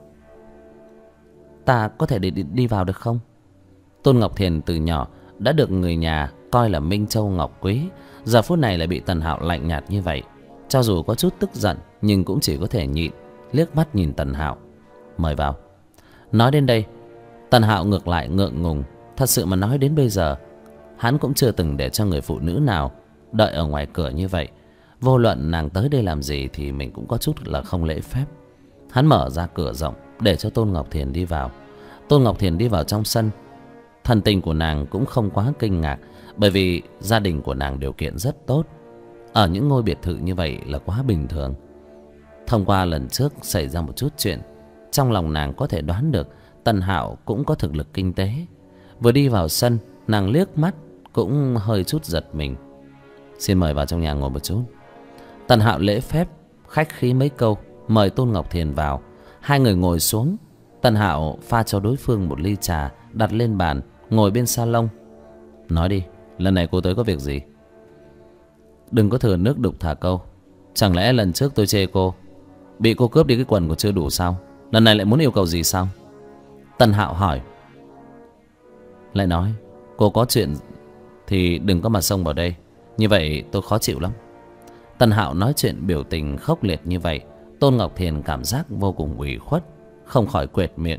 "Ta có thể đi vào được không?" Tôn Ngọc Thiền từ nhỏ đã được người nhà coi là Minh Châu Ngọc Quý, giờ phút này lại bị Tần Hạo lạnh nhạt như vậy, cho dù có chút tức giận nhưng cũng chỉ có thể nhịn, liếc mắt nhìn Tần Hạo: "Mời vào." Nói đến đây, Tần Hạo ngược lại ngượng ngùng. Thật sự mà nói, đến bây giờ hắn cũng chưa từng để cho người phụ nữ nào đợi ở ngoài cửa như vậy. Vô luận nàng tới đây làm gì thì mình cũng có chút là không lễ phép. Hắn mở ra cửa rộng để cho Tôn Ngọc Thiền đi vào. Tôn Ngọc Thiền đi vào trong sân, thần tình của nàng cũng không quá kinh ngạc, bởi vì gia đình của nàng điều kiện rất tốt. Ở những ngôi biệt thự như vậy là quá bình thường. Thông qua lần trước xảy ra một chút chuyện, trong lòng nàng có thể đoán được Tần Hạo cũng có thực lực kinh tế. Vừa đi vào sân, nàng liếc mắt cũng hơi chút giật mình: "Xin mời vào trong nhà ngồi một chút." Tần Hạo lễ phép khách khí mấy câu, mời Tôn Ngọc Thiền vào. Hai người ngồi xuống. Tần Hạo pha cho đối phương một ly trà, đặt lên bàn, ngồi bên salon. "Nói đi, lần này cô tới có việc gì?" "Đừng có thừa nước đục thả câu. Chẳng lẽ lần trước tôi chê cô, bị cô cướp đi cái quần còn chưa đủ sao? Lần này lại muốn yêu cầu gì sao?" Tần Hạo hỏi. "Lại nói cô có chuyện thì đừng có mà xông vào đây, như vậy tôi khó chịu lắm." Tần Hạo nói chuyện biểu tình khốc liệt như vậy, Tôn Ngọc Thiền cảm giác vô cùng ủy khuất, không khỏi quệt miệng: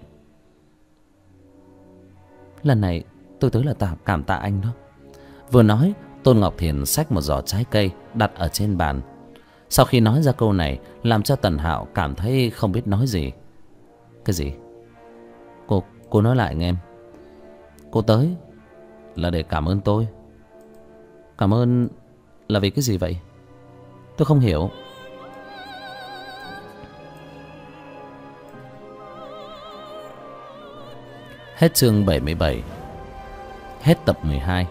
"Lần này tôi tới là cảm tạ anh đó." Vừa nói, Tôn Ngọc Thiền xách một giỏ trái cây đặt ở trên bàn. Sau khi nói ra câu này, làm cho Tần Hạo cảm thấy không biết nói gì. "Cái gì? Cô nói lại nghe em." "Cô tới là để cảm ơn tôi." "Cảm ơn là vì cái gì vậy? Tôi không hiểu." Hết chương 77. Hết tập 12.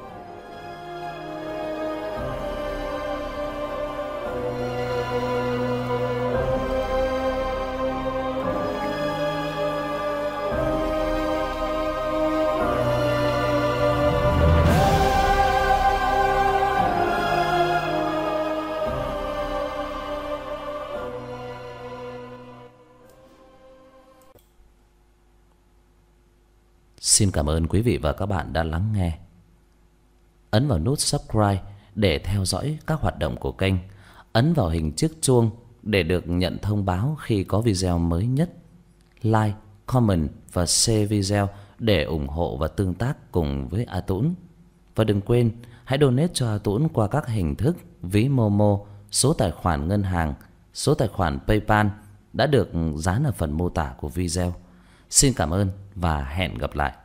Xin cảm ơn quý vị và các bạn đã lắng nghe. Ấn vào nút subscribe để theo dõi các hoạt động của kênh. Ấn vào hình chiếc chuông để được nhận thông báo khi có video mới nhất. Like, comment và share video để ủng hộ và tương tác cùng với A Tũng. Và đừng quên hãy donate cho A Tũng qua các hình thức ví Momo, số tài khoản ngân hàng, số tài khoản PayPal đã được dán ở phần mô tả của video. Xin cảm ơn và hẹn gặp lại.